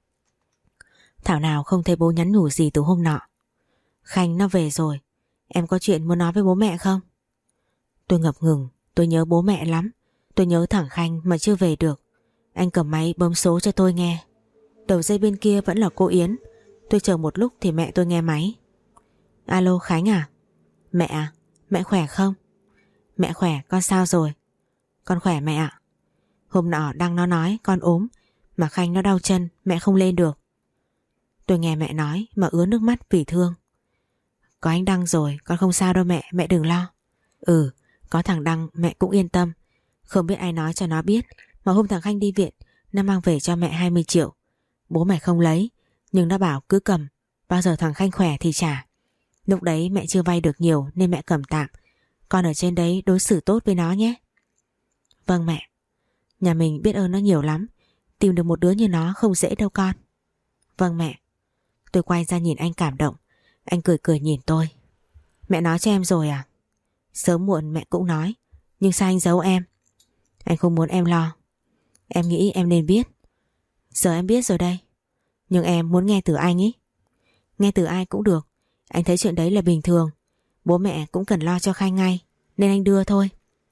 Thảo nào không thấy bố nhắn nhủ gì từ hôm nọ. Khanh nó về rồi. Em có chuyện muốn nói với bố mẹ không? Tôi ngập ngừng. Tôi nhớ bố mẹ lắm. Tôi nhớ thằng Khanh mà chưa về được. Anh cầm máy bấm số cho tôi nghe. Đầu dây bên kia vẫn là cô Yến. Tôi chờ một lúc thì mẹ tôi nghe máy. Alo Khánh à? Mẹ à? Mẹ khỏe không? Mẹ khỏe, con sao rồi? Con khỏe mẹ ạ. Hôm nọ Đăng nó nói con ốm, mà Khanh nó đau chân, mẹ không lên được. Tôi nghe mẹ nói mà ứa nước mắt vì thương. Có anh Đăng rồi, con không sao đâu mẹ, mẹ đừng lo. Ừ, có thằng Đăng mẹ cũng yên tâm. Không biết ai nói cho nó biết, mà hôm thằng Khanh đi viện, nó mang về cho mẹ hai mươi triệu. Bố mẹ không lấy, nhưng nó bảo cứ cầm, bao giờ thằng Khanh khỏe thì trả. Lúc đấy mẹ chưa vay được nhiều nên mẹ cầm tạm. Con ở trên đấy đối xử tốt với nó nhé. Vâng mẹ. Nhà mình biết ơn nó nhiều lắm. Tìm được một đứa như nó không dễ đâu con. Vâng mẹ. Tôi quay ra nhìn anh cảm động. Anh cười cười nhìn tôi. Mẹ nói cho em rồi à? Sớm muộn mẹ cũng nói. Nhưng sao anh giấu em? Anh không muốn em lo. Em nghĩ em nên biết. Giờ em biết rồi đây. Nhưng em muốn nghe từ anh ý. Nghe từ ai cũng được. Anh thấy chuyện đấy là bình thường. Bố mẹ cũng cần lo cho Khanh ngay, nên anh đưa thôi.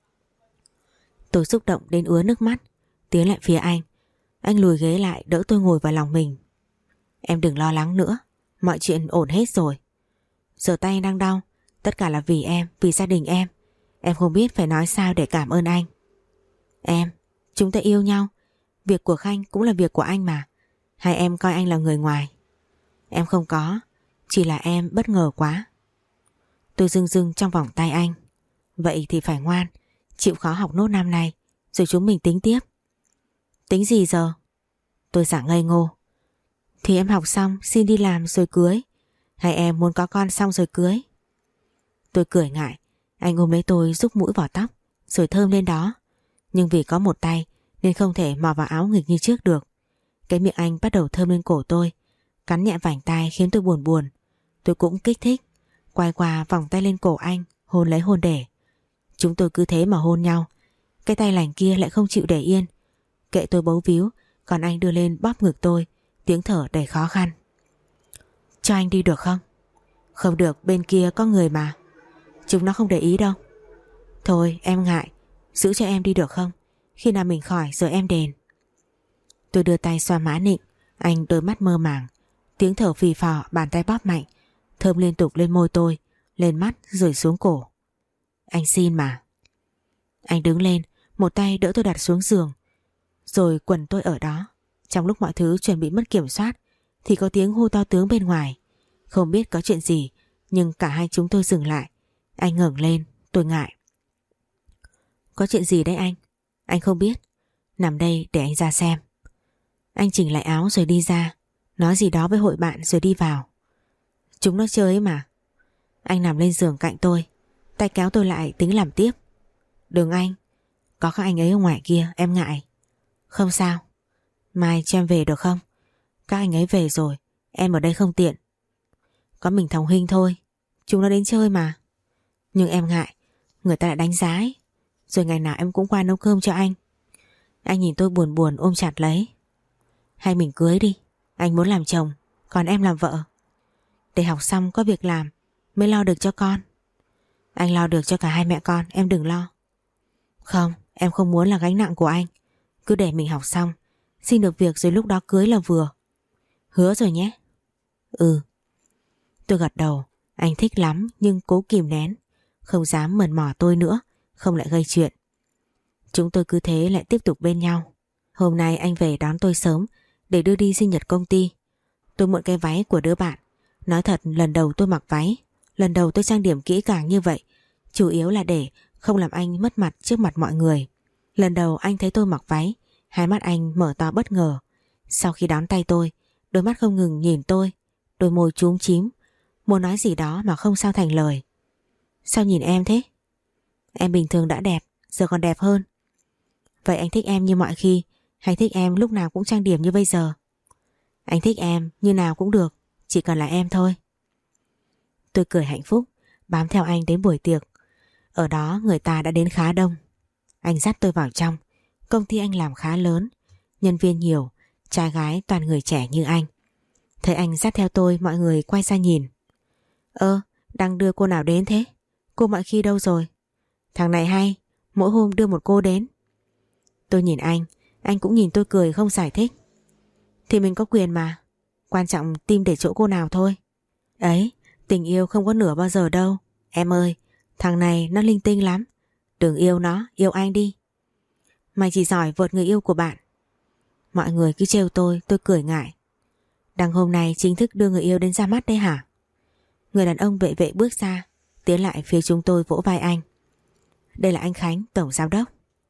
Tôi xúc động đến ứa nước mắt, tiến lại phía anh. Anh lùi ghế lại đỡ tôi ngồi vào lòng mình. Em đừng lo lắng nữa, mọi chuyện ổn hết rồi. Giờ tay anh đang đau, tất cả là vì em, vì gia đình em. Em không biết phải nói sao để cảm ơn anh. Em, chúng ta yêu nhau. Việc của Khanh cũng là việc của anh mà. Hai em coi anh là người ngoài. Em không có, chỉ là em bất ngờ quá. Tôi rưng rưng trong vòng tay anh. Vậy thì phải ngoan, chịu khó học nốt năm nay, rồi chúng mình tính tiếp. Tính gì giờ? Tôi giả ngây ngô. Thì em học xong xin đi làm rồi cưới. Hay em muốn có con xong rồi cưới? Tôi cười ngại. Anh ôm lấy tôi rúc mũi vào tóc rồi thơm lên đó. Nhưng vì có một tay nên không thể mò vào áo nghịch như trước được. Cái miệng anh bắt đầu thơm lên cổ tôi, cắn nhẹ vành tai khiến tôi buồn buồn. Tôi cũng kích thích, quay qua vòng tay lên cổ anh, hôn lấy hôn để. Chúng tôi cứ thế mà hôn nhau. Cái tay lành kia lại không chịu để yên. Kệ tôi bấu víu, còn anh đưa lên bóp ngực tôi, tiếng thở đầy khó khăn. Cho anh đi được không? Không được, bên kia có người mà. Chúng nó không để ý đâu. Thôi em ngại, giữ cho em đi được không? Khi nào mình khỏi rồi em đền. Tôi đưa tay xoa má Nịnh. Anh đôi mắt mơ màng, tiếng thở phì phò, bàn tay bóp mạnh, thơm liên tục lên môi tôi, lên mắt rồi xuống cổ. Anh xin mà. Anh đứng lên, một tay đỡ tôi đặt xuống giường, rồi quần tôi ở đó. Trong lúc mọi thứ chuẩn bị mất kiểm soát thì có tiếng hô to tướng bên ngoài. Không biết có chuyện gì, nhưng cả hai chúng tôi dừng lại. Anh ngẩng lên, tôi ngại. Có chuyện gì đấy anh? Anh không biết. Nằm đây để anh ra xem. Anh chỉnh lại áo rồi đi ra, nói gì đó với hội bạn rồi đi vào. Chúng nó chơi ấy mà. Anh nằm lên giường cạnh tôi, tay kéo tôi lại tính làm tiếp. Đừng anh, có các anh ấy ở ngoài kia, em ngại. Không sao. Mai cho em về được không? Các anh ấy về rồi, em ở đây không tiện. Có mình thằng Huynh thôi, chúng nó đến chơi mà. Nhưng em ngại, người ta đã đánh giá ấy. Rồi ngày nào em cũng qua nấu cơm cho anh. Anh nhìn tôi buồn buồn ôm chặt lấy. Hay mình cưới đi, anh muốn làm chồng, còn em làm vợ. Để học xong có việc làm mới lo được cho con. Anh lo được cho cả hai mẹ con, em đừng lo. Không, em không muốn là gánh nặng của anh. Cứ để mình học xong, xin được việc rồi lúc đó cưới là vừa. Hứa rồi nhé. Ừ. Tôi gật đầu. Anh thích lắm nhưng cố kìm nén, không dám mần mỏ tôi nữa, không lại gây chuyện. Chúng tôi cứ thế lại tiếp tục bên nhau. Hôm nay anh về đón tôi sớm để đưa đi sinh nhật công ty. Tôi mượn cái váy của đứa bạn. Nói thật lần đầu tôi mặc váy, lần đầu tôi trang điểm kỹ càng như vậy, chủ yếu là để không làm anh mất mặt trước mặt mọi người. Lần đầu anh thấy tôi mặc váy, hai mắt anh mở to bất ngờ. Sau khi đón tay tôi, đôi mắt không ngừng nhìn tôi, đôi môi chúm chím, muốn nói gì đó mà không sao thành lời. Sao nhìn em thế? Em bình thường đã đẹp, giờ còn đẹp hơn. Vậy anh thích em như mọi khi, hay thích em lúc nào cũng trang điểm như bây giờ? Anh thích em như nào cũng được, chỉ cần là em thôi. Tôi cười hạnh phúc, bám theo anh đến buổi tiệc. Ở đó người ta đã đến khá đông. Anh dắt tôi vào trong. Công ty anh làm khá lớn, nhân viên nhiều, trai gái toàn người trẻ như anh. Thấy anh dắt theo tôi, mọi người quay ra nhìn. Ơ, đang đưa cô nào đến thế? Cô mọi khi đâu rồi? Thằng này hay, mỗi hôm đưa một cô đến. Tôi nhìn anh, anh cũng nhìn tôi cười không giải thích. Thì mình có quyền mà, quan trọng tim để chỗ cô nào thôi. Ấy, tình yêu không có nửa bao giờ đâu. Em ơi, thằng này nó linh tinh lắm. Đừng yêu nó, yêu anh đi. Mày chỉ giỏi vợt người yêu của bạn. Mọi người cứ trêu tôi, tôi cười ngại. Đằng hôm nay chính thức đưa người yêu đến ra mắt đấy hả? Người đàn ông vệ vệ bước ra, tiến lại phía chúng tôi vỗ vai anh. Đây là anh Khánh, tổng giám đốc.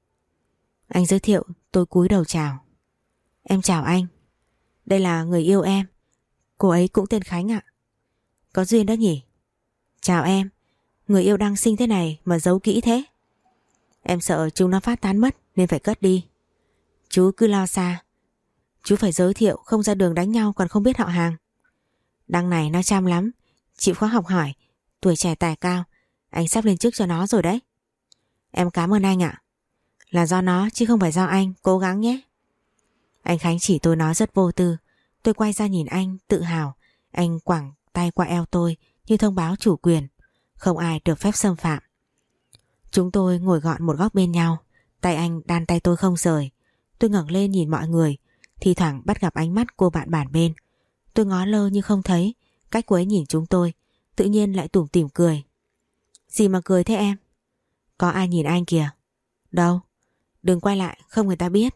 Anh giới thiệu, tôi cúi đầu chào. Em chào anh. Đây là người yêu em, cô ấy cũng tên Khánh ạ. Có duyên đó nhỉ? Chào em. Người yêu đang xinh thế này mà giấu kỹ thế. Em sợ chúng nó phát tán mất nên phải cất đi. Chú cứ lo xa. Chú phải giới thiệu, không ra đường đánh nhau còn không biết họ hàng. Đằng này nó chăm lắm, chịu khó học hỏi, tuổi trẻ tài cao. Anh sắp lên chức cho nó rồi đấy. Em cảm ơn anh ạ. Là do nó chứ không phải do anh, cố gắng nhé. Anh Khánh chỉ tôi nói rất vô tư. Tôi quay ra nhìn anh, tự hào. Anh quẳng tay qua eo tôi như thông báo chủ quyền. Không ai được phép xâm phạm. Chúng tôi ngồi gọn một góc bên nhau. Tay anh đan tay tôi không rời. Tôi ngẩng lên nhìn mọi người, thì thoảng bắt gặp ánh mắt cô bạn bản bên. Tôi ngó lơ nhưng không thấy. Cách cô ấy nhìn chúng tôi, tự nhiên lại tủm tỉm cười. Gì mà cười thế em? Có ai nhìn anh kìa. Đâu? Đừng quay lại, không người ta biết.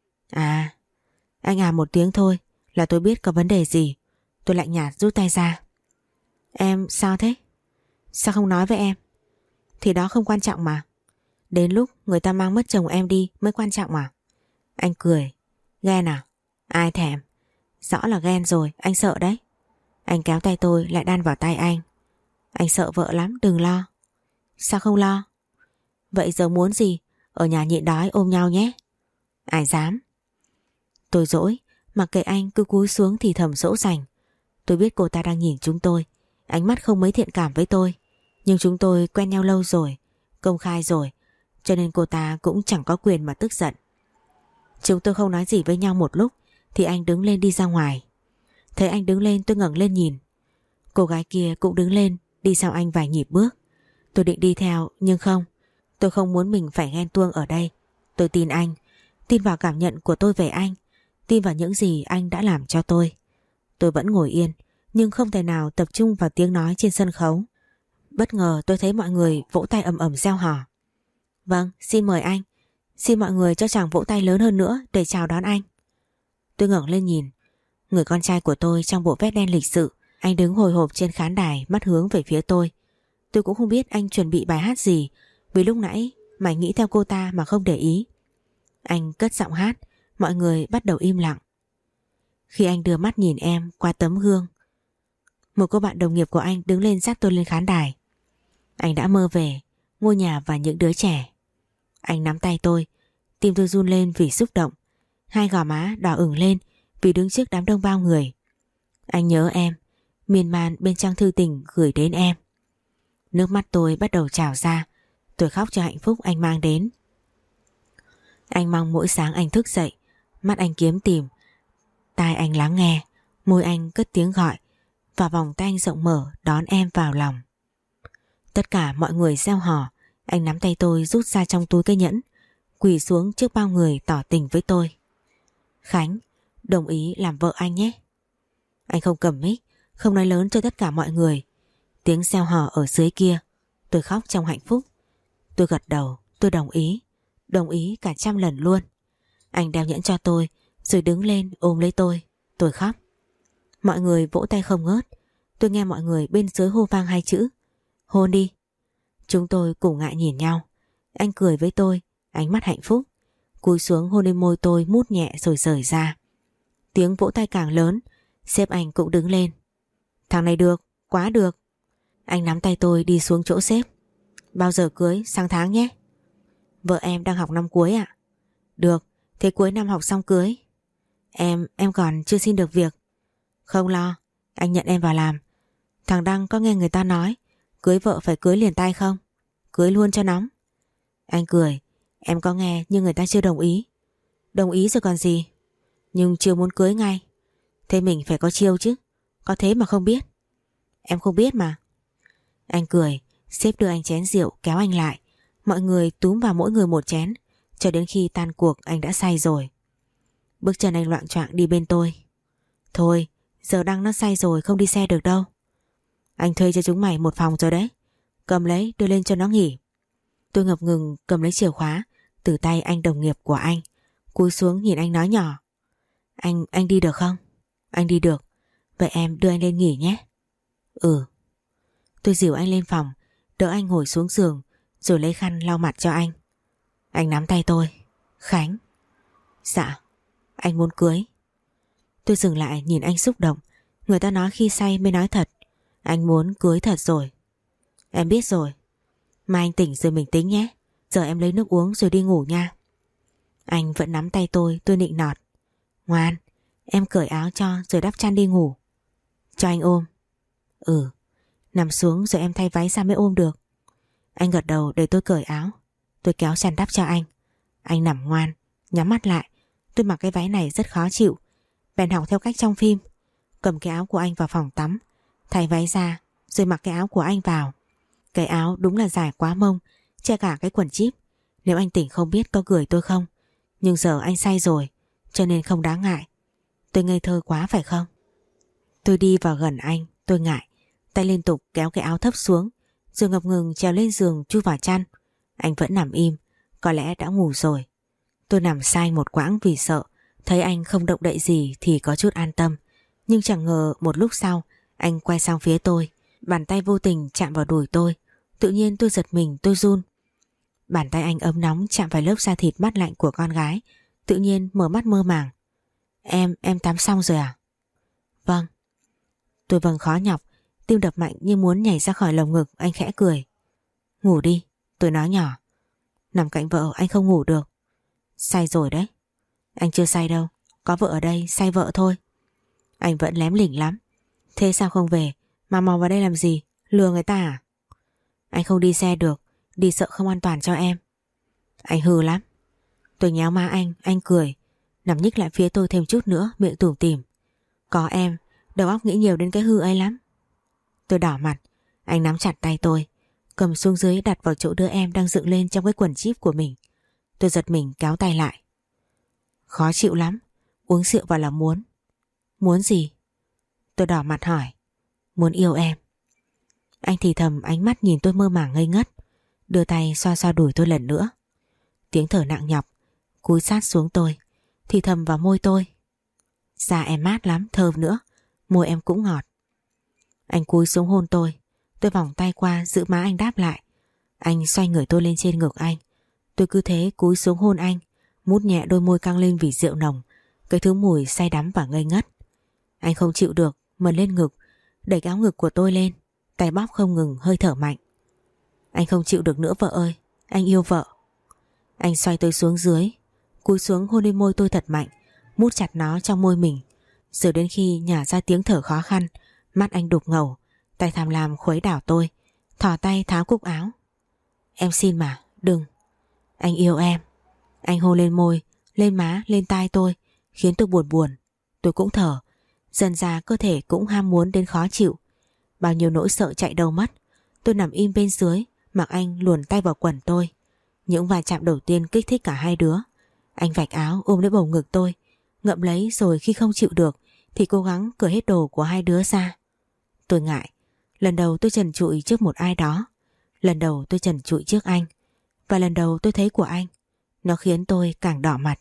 À, anh à một tiếng thôi là tôi biết có vấn đề gì. Tôi lạnh nhạt rút tay ra. Em sao thế? Sao không nói với em? Thì đó không quan trọng mà. Đến lúc người ta mang mất chồng em đi mới quan trọng mà. Anh cười. Ghen à? Ai thèm. Rõ là ghen rồi, anh sợ đấy. Anh kéo tay tôi lại đan vào tay anh. Anh sợ vợ lắm, đừng lo. Sao không lo? Vậy giờ muốn gì? Ở nhà nhịn đói ôm nhau nhé. Ai dám. Tôi dỗi, mặc kệ anh cứ cúi xuống thì thầm dỗ dành. Tôi biết cô ta đang nhìn chúng tôi, ánh mắt không mấy thiện cảm với tôi. Nhưng chúng tôi quen nhau lâu rồi, công khai rồi, cho nên cô ta cũng chẳng có quyền mà tức giận. Chúng tôi không nói gì với nhau một lúc thì anh đứng lên đi ra ngoài. Thấy anh đứng lên tôi ngẩng lên nhìn. Cô gái kia cũng đứng lên đi sau anh vài nhịp bước. Tôi định đi theo nhưng không. Tôi không muốn mình phải ghen tuông ở đây. Tôi tin anh, tin vào cảm nhận của tôi về anh, tin vào những gì anh đã làm cho tôi. Tôi vẫn ngồi yên nhưng không thể nào tập trung vào tiếng nói trên sân khấu. Bất ngờ tôi thấy mọi người vỗ tay ầm ầm reo hò. Vâng, xin mời anh. Xin mọi người cho chàng vỗ tay lớn hơn nữa để chào đón anh. Tôi ngẩng lên nhìn. Người con trai của tôi trong bộ vest đen lịch sự, anh đứng hồi hộp trên khán đài, mắt hướng về phía tôi. Tôi cũng không biết anh chuẩn bị bài hát gì, vì lúc nãy mày nghĩ theo cô ta mà không để ý. Anh cất giọng hát, mọi người bắt đầu im lặng. Khi anh đưa mắt nhìn em qua tấm gương, một cô bạn đồng nghiệp của anh đứng lên dắt tôi lên khán đài. Anh đã mơ về ngôi nhà và những đứa trẻ. Anh nắm tay tôi, tim tôi run lên vì xúc động. hai gò má đỏ ửng lên vì đứng trước đám đông bao người. Anh nhớ em, miên man bên trang thư tình gửi đến em. Nước mắt tôi bắt đầu trào ra, tôi khóc cho hạnh phúc anh mang đến. Anh mong mỗi sáng anh thức dậy, mắt anh kiếm tìm, tai anh lắng nghe, môi anh cất tiếng gọi, và vòng tay anh rộng mở đón em vào lòng. Tất cả mọi người reo hò, anh nắm tay tôi rút ra trong túi cái nhẫn, quỳ xuống trước bao người tỏ tình với tôi. Khánh, đồng ý làm vợ anh nhé. Anh không cầm mic, không nói lớn cho tất cả mọi người. Tiếng reo hò ở dưới kia, tôi khóc trong hạnh phúc. Tôi gật đầu, tôi đồng ý, đồng ý cả trăm lần luôn. Anh đeo nhẫn cho tôi, rồi đứng lên ôm lấy tôi, tôi khóc. Mọi người vỗ tay không ngớt, tôi nghe mọi người bên dưới hô vang hai chữ: hôn đi. Chúng tôi cùng ngại nhìn nhau. Anh cười với tôi, ánh mắt hạnh phúc, cúi xuống hôn lên môi tôi mút nhẹ rồi rời ra. Tiếng vỗ tay càng lớn, sếp anh cũng đứng lên. Thằng này được, quá được. Anh nắm tay tôi đi xuống chỗ sếp. Bao giờ cưới, sang tháng nhé. Vợ em đang học năm cuối ạ. Được, thế cuối năm học xong cưới. Em, em còn chưa xin được việc. Không lo, anh nhận em vào làm. Thằng Đăng có nghe người ta nói cưới vợ phải cưới liền tay không? Cưới luôn cho nóng. Anh cười, em có nghe nhưng người ta chưa đồng ý. Đồng ý rồi còn gì. Nhưng chưa muốn cưới ngay. Thế mình phải có chiêu chứ. Có thế mà không biết. Em không biết mà. Anh cười, sếp đưa anh chén rượu kéo anh lại. Mọi người túm vào mỗi người một chén, cho đến khi tan cuộc anh đã say rồi. Bước chân anh loạng choạng đi bên tôi. Thôi, giờ Đăng nó say rồi không đi xe được đâu. Anh thuê cho chúng mày một phòng rồi đấy. Cầm lấy đưa lên cho nó nghỉ. Tôi ngập ngừng cầm lấy chìa khóa từ tay anh đồng nghiệp của anh, cúi xuống nhìn anh nói nhỏ: Anh, anh đi được không? Anh đi được. Vậy em đưa anh lên nghỉ nhé. Ừ. Tôi dìu anh lên phòng, đỡ anh ngồi xuống giường, rồi lấy khăn lau mặt cho anh. Anh nắm tay tôi. Khánh. Dạ. Anh muốn cưới. Tôi dừng lại nhìn anh xúc động. Người ta nói khi say mới nói thật. Anh muốn cưới thật rồi. Em biết rồi. Mai anh tỉnh rồi mình tính nhé. Giờ em lấy nước uống rồi đi ngủ nha. Anh vẫn nắm tay tôi, tôi nịnh nọt. Ngoan, em cởi áo cho rồi đắp chăn đi ngủ. Cho anh ôm. Ừ. Nằm xuống rồi em thay váy ra mới ôm được. Anh gật đầu để tôi cởi áo. Tôi kéo chăn đắp cho anh. Anh nằm ngoan, nhắm mắt lại. Tôi mặc cái váy này rất khó chịu, bèn học theo cách trong phim. Cầm cái áo của anh vào phòng tắm, thay váy ra, rồi mặc cái áo của anh vào. Cái áo đúng là dài quá mông, che cả cái quần jean. Nếu anh tỉnh không biết có gửi tôi không. Nhưng giờ anh say rồi, cho nên không đáng ngại. Tôi ngây thơ quá phải không? Tôi đi vào gần anh, tôi ngại. Tay liên tục kéo cái áo thấp xuống, rồi ngập ngừng trèo lên giường chui vào chăn. Anh vẫn nằm im, có lẽ đã ngủ rồi. Tôi nằm sai một quãng vì sợ. Thấy anh không động đậy gì thì có chút an tâm. Nhưng chẳng ngờ một lúc sau anh quay sang phía tôi, bàn tay vô tình chạm vào đùi tôi. Tự nhiên tôi giật mình, tôi run. Bàn tay anh ấm nóng chạm vào lớp da thịt mát lạnh của con gái. Tự nhiên mở mắt mơ màng. Em, em tắm xong rồi à? Vâng. Tôi vâng khó nhọc, tim đập mạnh như muốn nhảy ra khỏi lồng ngực. Anh khẽ cười. Ngủ đi, tôi nói nhỏ. Nằm cạnh vợ anh không ngủ được. Say rồi đấy. Anh chưa say đâu, có vợ ở đây say vợ thôi. Anh vẫn lém lỉnh lắm. Thế sao không về mà mò vào đây làm gì? Lừa người ta à? Anh không đi xe được, đi sợ không an toàn cho em. Anh hư lắm. Tôi nhéo má anh, anh cười, nằm nhích lại phía tôi thêm chút nữa, miệng tủm tỉm. Có em, đầu óc nghĩ nhiều đến cái hư ấy lắm. Tôi đỏ mặt. Anh nắm chặt tay tôi, cầm xuống dưới đặt vào chỗ đứa em đang dựng lên trong cái quần jean của mình. Tôi giật mình kéo tay lại. Khó chịu lắm. Uống rượu vào là muốn. Muốn gì? Tôi đỏ mặt hỏi. Muốn yêu em. Anh thì thầm, ánh mắt nhìn tôi mơ màng ngây ngất, đưa tay xoa xoa đùi tôi lần nữa. Tiếng thở nặng nhọc, cúi sát xuống tôi, thì thầm vào môi tôi. Da em mát lắm, thơm nữa. Môi em cũng ngọt. Anh cúi xuống hôn tôi. Tôi vòng tay qua giữ má anh đáp lại. Anh xoay người tôi lên trên ngực anh. Tôi cứ thế cúi xuống hôn anh, mút nhẹ đôi môi căng lên vì rượu nồng, cái thứ mùi say đắm và ngây ngất. Anh không chịu được, mần lên ngực, đẩy cái áo ngực của tôi lên, tay bóp không ngừng, hơi thở mạnh. Anh không chịu được nữa vợ ơi, anh yêu vợ. Anh xoay tôi xuống dưới, cúi xuống hôn lên môi tôi thật mạnh, mút chặt nó trong môi mình, rồi đến khi nhả ra tiếng thở khó khăn, mắt anh đục ngầu, tay tham lam khuấy đảo tôi, thò tay tháo cúc áo. Em xin mà, đừng. Anh yêu em. Anh hôn lên môi, lên má, lên tai tôi, khiến tôi buồn buồn. Tôi cũng thở, dần ra cơ thể cũng ham muốn đến khó chịu. Bao nhiêu nỗi sợ chạy đầu mất. Tôi nằm im bên dưới, mặc anh luồn tay vào quần tôi. Những va chạm đầu tiên kích thích cả hai đứa. Anh vạch áo ôm lấy bầu ngực tôi, ngậm lấy, rồi khi không chịu được thì cố gắng cởi hết đồ của hai đứa ra. Tôi ngại. Lần đầu tôi trần trụi trước một ai đó. Lần đầu tôi trần trụi trước anh. Và lần đầu tôi thấy của anh. Nó khiến tôi càng đỏ mặt.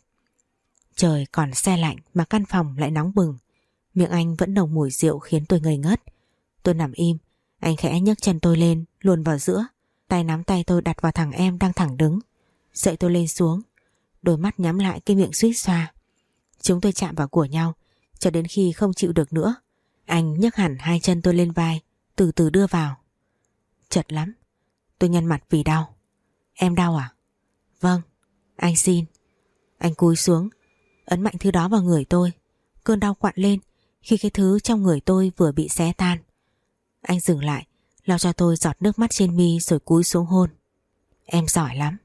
Trời còn se lạnh mà căn phòng lại nóng bừng. Miệng anh vẫn nồng mùi rượu khiến tôi ngây ngất. Tôi nằm im. Anh khẽ nhấc chân tôi lên, luồn vào giữa. Tay nắm tay tôi đặt vào thằng em đang thẳng đứng. Dậy tôi lên xuống. Đôi mắt nhắm lại, cái miệng suýt xoa. Chúng tôi chạm vào của nhau cho đến khi không chịu được nữa. Anh nhấc hẳn hai chân tôi lên vai, từ từ đưa vào. Chật lắm. Tôi nhăn mặt vì đau. Em đau à? Vâng. Anh xin. Anh cúi xuống, ấn mạnh thứ đó vào người tôi. Cơn đau quặn lên khi cái thứ trong người tôi vừa bị xé tan. Anh dừng lại, lau cho tôi giọt nước mắt trên mi rồi cúi xuống hôn. Em giỏi lắm.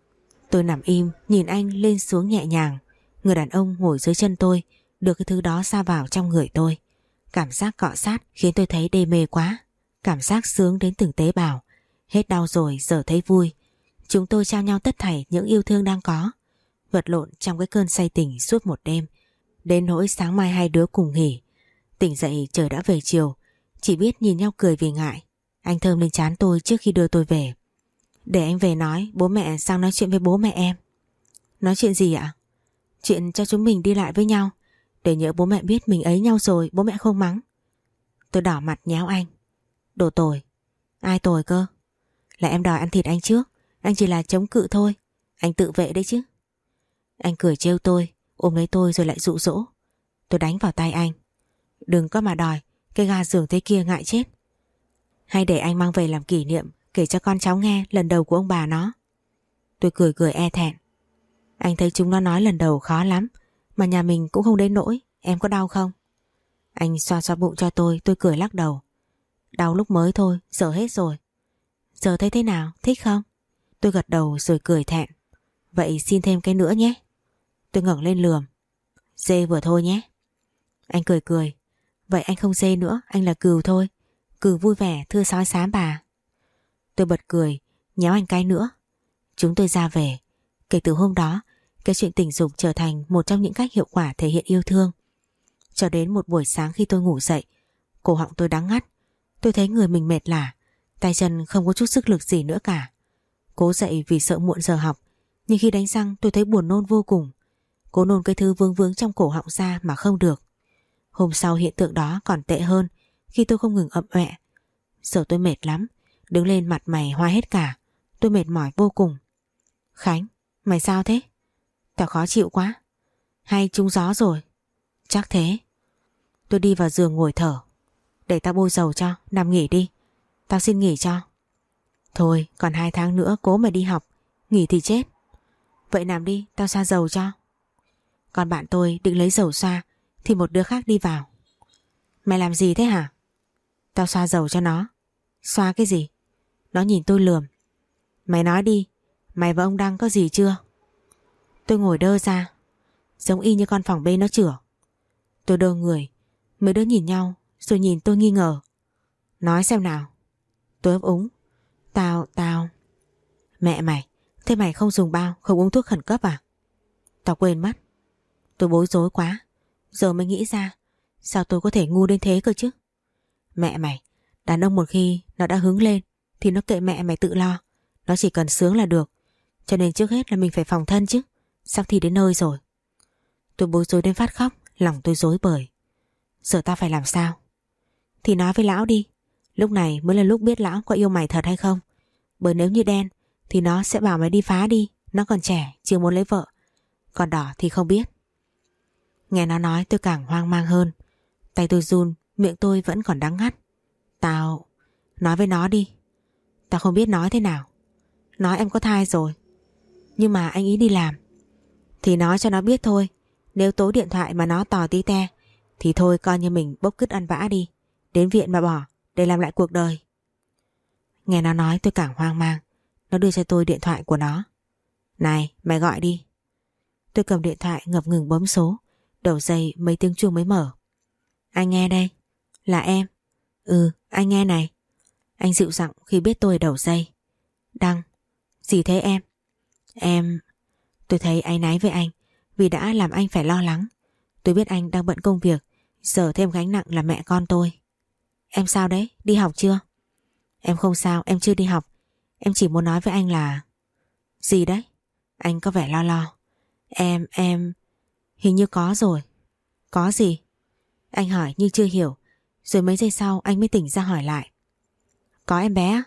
Tôi nằm im nhìn anh lên xuống nhẹ nhàng. Người đàn ông ngồi dưới chân tôi đưa cái thứ đó xa vào trong người tôi. Cảm giác cọ sát khiến tôi thấy đê mê quá. Cảm giác sướng đến từng tế bào. Hết đau rồi giờ thấy vui. Chúng tôi trao nhau tất thảy những yêu thương đang có. Vật lộn trong cái cơn say tình suốt một đêm. Đến nỗi sáng mai hai đứa cùng nghỉ. Tỉnh dậy trời đã về chiều. Chỉ biết nhìn nhau cười vì ngại. Anh thơm lên trán tôi trước khi đưa tôi về. Để anh về nói, bố mẹ sang nói chuyện với bố mẹ em. Nói chuyện gì ạ? Chuyện cho chúng mình đi lại với nhau. Để nhớ bố mẹ biết mình ấy nhau rồi bố mẹ không mắng. Tôi đỏ mặt nhéo anh. Đồ tồi. Ai tồi cơ? Là em đòi ăn thịt anh trước. Anh chỉ là chống cự thôi. Anh tự vệ đấy chứ. Anh cười trêu tôi, ôm lấy tôi rồi lại dụ dỗ. Tôi đánh vào tay anh. Đừng có mà đòi. Cái gà giường thế kia ngại chết. Hay để anh mang về làm kỷ niệm, kể cho con cháu nghe lần đầu của ông bà nó. Tôi cười cười e thẹn. Anh thấy chúng nó nói lần đầu khó lắm, mà nhà mình cũng không đến nỗi. Em có đau không? Anh xoa xoa bụng cho tôi. Tôi cười lắc đầu. Đau lúc mới thôi, giờ hết rồi. Giờ thấy thế nào, thích không? Tôi gật đầu rồi cười thẹn. Vậy xin thêm cái nữa nhé. Tôi ngẩng lên lườm. Dê vừa thôi nhé. Anh cười cười. Vậy anh không dê nữa, anh là cừu thôi. Cừu vui vẻ thưa sói xám bà. Tôi bật cười, nhéo anh cái nữa. Chúng tôi ra về. Kể từ hôm đó, cái chuyện tình dục trở thành một trong những cách hiệu quả thể hiện yêu thương. Cho đến một buổi sáng khi tôi ngủ dậy, cổ họng tôi đắng ngắt. Tôi thấy người mình mệt lả, tay chân không có chút sức lực gì nữa cả. Cố dậy vì sợ muộn giờ học, nhưng khi đánh răng tôi thấy buồn nôn vô cùng. Cố nôn cái thứ vương vướng trong cổ họng ra mà không được. Hôm sau hiện tượng đó còn tệ hơn khi tôi không ngừng ậm ọe. Giờ tôi mệt lắm, đứng lên mặt mày hoa hết cả. Tôi mệt mỏi vô cùng. Khánh, mày sao thế? Tao khó chịu quá. Hay trúng gió rồi? Chắc thế. Tôi đi vào giường ngồi thở. Để tao bôi dầu cho, nằm nghỉ đi. Tao xin nghỉ cho. Thôi, còn hai tháng nữa cố mà đi học. Nghỉ thì chết. Vậy nằm đi, tao xoa dầu cho. Còn bạn tôi định lấy dầu xoa thì một đứa khác đi vào. Mày làm gì thế hả? Tao xoa dầu cho nó. Xoa cái gì? Nó nhìn tôi lườm. Mày nói đi, mày và ông Đăng có gì chưa? Tôi ngồi đơ ra, giống y như con phòng bên nó chửa. Tôi đơ người. Mấy đứa nhìn nhau rồi nhìn tôi nghi ngờ. Nói xem nào. Tôi ấp úng. Tao, tao Mẹ mày, thế mày không dùng bao, không uống thuốc khẩn cấp à? Tao quên mất. Tôi bối rối quá. Giờ mới nghĩ ra. Sao tôi có thể ngu đến thế cơ chứ? Mẹ mày, đàn ông một khi nó đã hứng lên thì nó kệ mẹ mày tự lo. Nó chỉ cần sướng là được. Cho nên trước hết là mình phải phòng thân chứ. Sắp thì đến nơi rồi. Tôi bối rối đến phát khóc. Lòng tôi rối bời. Giờ ta phải làm sao? Thì nói với lão đi. Lúc này mới là lúc biết lão có yêu mày thật hay không. Bởi nếu như đen thì nó sẽ bảo mày đi phá đi. Nó còn trẻ, chưa muốn lấy vợ. Còn đỏ thì không biết. Nghe nó nói tôi càng hoang mang hơn. Tay tôi run, miệng tôi vẫn còn đắng ngắt. Tao... Nói với nó đi. Tao không biết nói thế nào. Nói em có thai rồi. Nhưng mà anh ý đi làm. Thì nói cho nó biết thôi. Nếu tối điện thoại mà nó tò tí te thì thôi coi như mình bốc cứt ăn vã đi. Đến viện mà bỏ để làm lại cuộc đời. Nghe nó nói tôi càng hoang mang. Nó đưa cho tôi điện thoại của nó. Này mày gọi đi. Tôi cầm điện thoại ngập ngừng bấm số. Đầu dây mấy tiếng chuông mới mở. Anh nghe đây. Là em. Ừ anh nghe này. Anh dịu giọng khi biết tôi ở đầu dây. Đăng. Gì thế em? Em... Tôi thấy áy náy với anh vì đã làm anh phải lo lắng. Tôi biết anh đang bận công việc, giờ thêm gánh nặng là mẹ con tôi. Em sao đấy? Đi học chưa? Em không sao, em chưa đi học. Em chỉ muốn nói với anh là... Gì đấy? Anh có vẻ lo lo. Em, em... Hình như có rồi. Có gì? Anh hỏi nhưng chưa hiểu. Rồi mấy giây sau anh mới tỉnh ra hỏi lại. Có em bé á?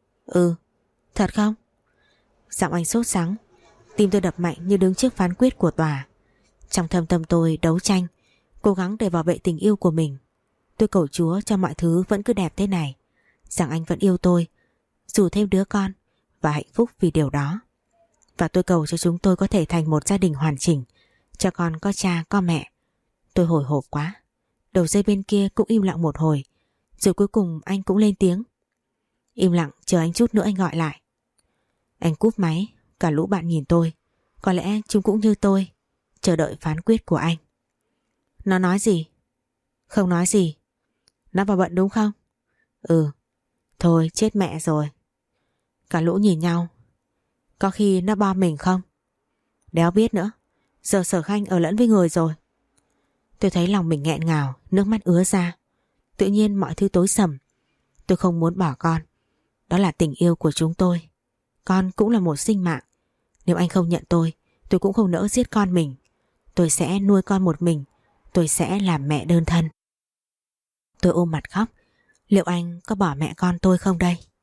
Ừ. Thật không? Giọng anh sốt sắng. Tim tôi đập mạnh như đứng trước phán quyết của tòa. Trong thâm tâm tôi đấu tranh, cố gắng để bảo vệ tình yêu của mình. Tôi cầu Chúa cho mọi thứ vẫn cứ đẹp thế này, rằng anh vẫn yêu tôi, dù thêm đứa con, và hạnh phúc vì điều đó. Và tôi cầu cho chúng tôi có thể thành một gia đình hoàn chỉnh, cho con có cha có mẹ. Tôi hồi hộp quá. Đầu dây bên kia cũng im lặng một hồi, rồi cuối cùng anh cũng lên tiếng. Im lặng chờ anh chút nữa anh gọi lại. Anh cúp máy. Cả lũ bạn nhìn tôi. Có lẽ chúng cũng như tôi, chờ đợi phán quyết của anh. Nó nói gì? Không nói gì. Nó vào bận đúng không? Ừ. Thôi chết mẹ rồi. Cả lũ nhìn nhau. Có khi nó bo mình không? Đéo biết nữa. Giờ Sở Khanh ở lẫn với người rồi. Tôi thấy lòng mình nghẹn ngào, nước mắt ứa ra. Tự nhiên mọi thứ tối sầm. Tôi không muốn bỏ con. Đó là tình yêu của chúng tôi. Con cũng là một sinh mạng. Nếu anh không nhận tôi, tôi cũng không nỡ giết con mình. Tôi sẽ nuôi con một mình. Tôi sẽ làm mẹ đơn thân. Tôi ôm mặt khóc. Liệu anh có bỏ mẹ con tôi không đây?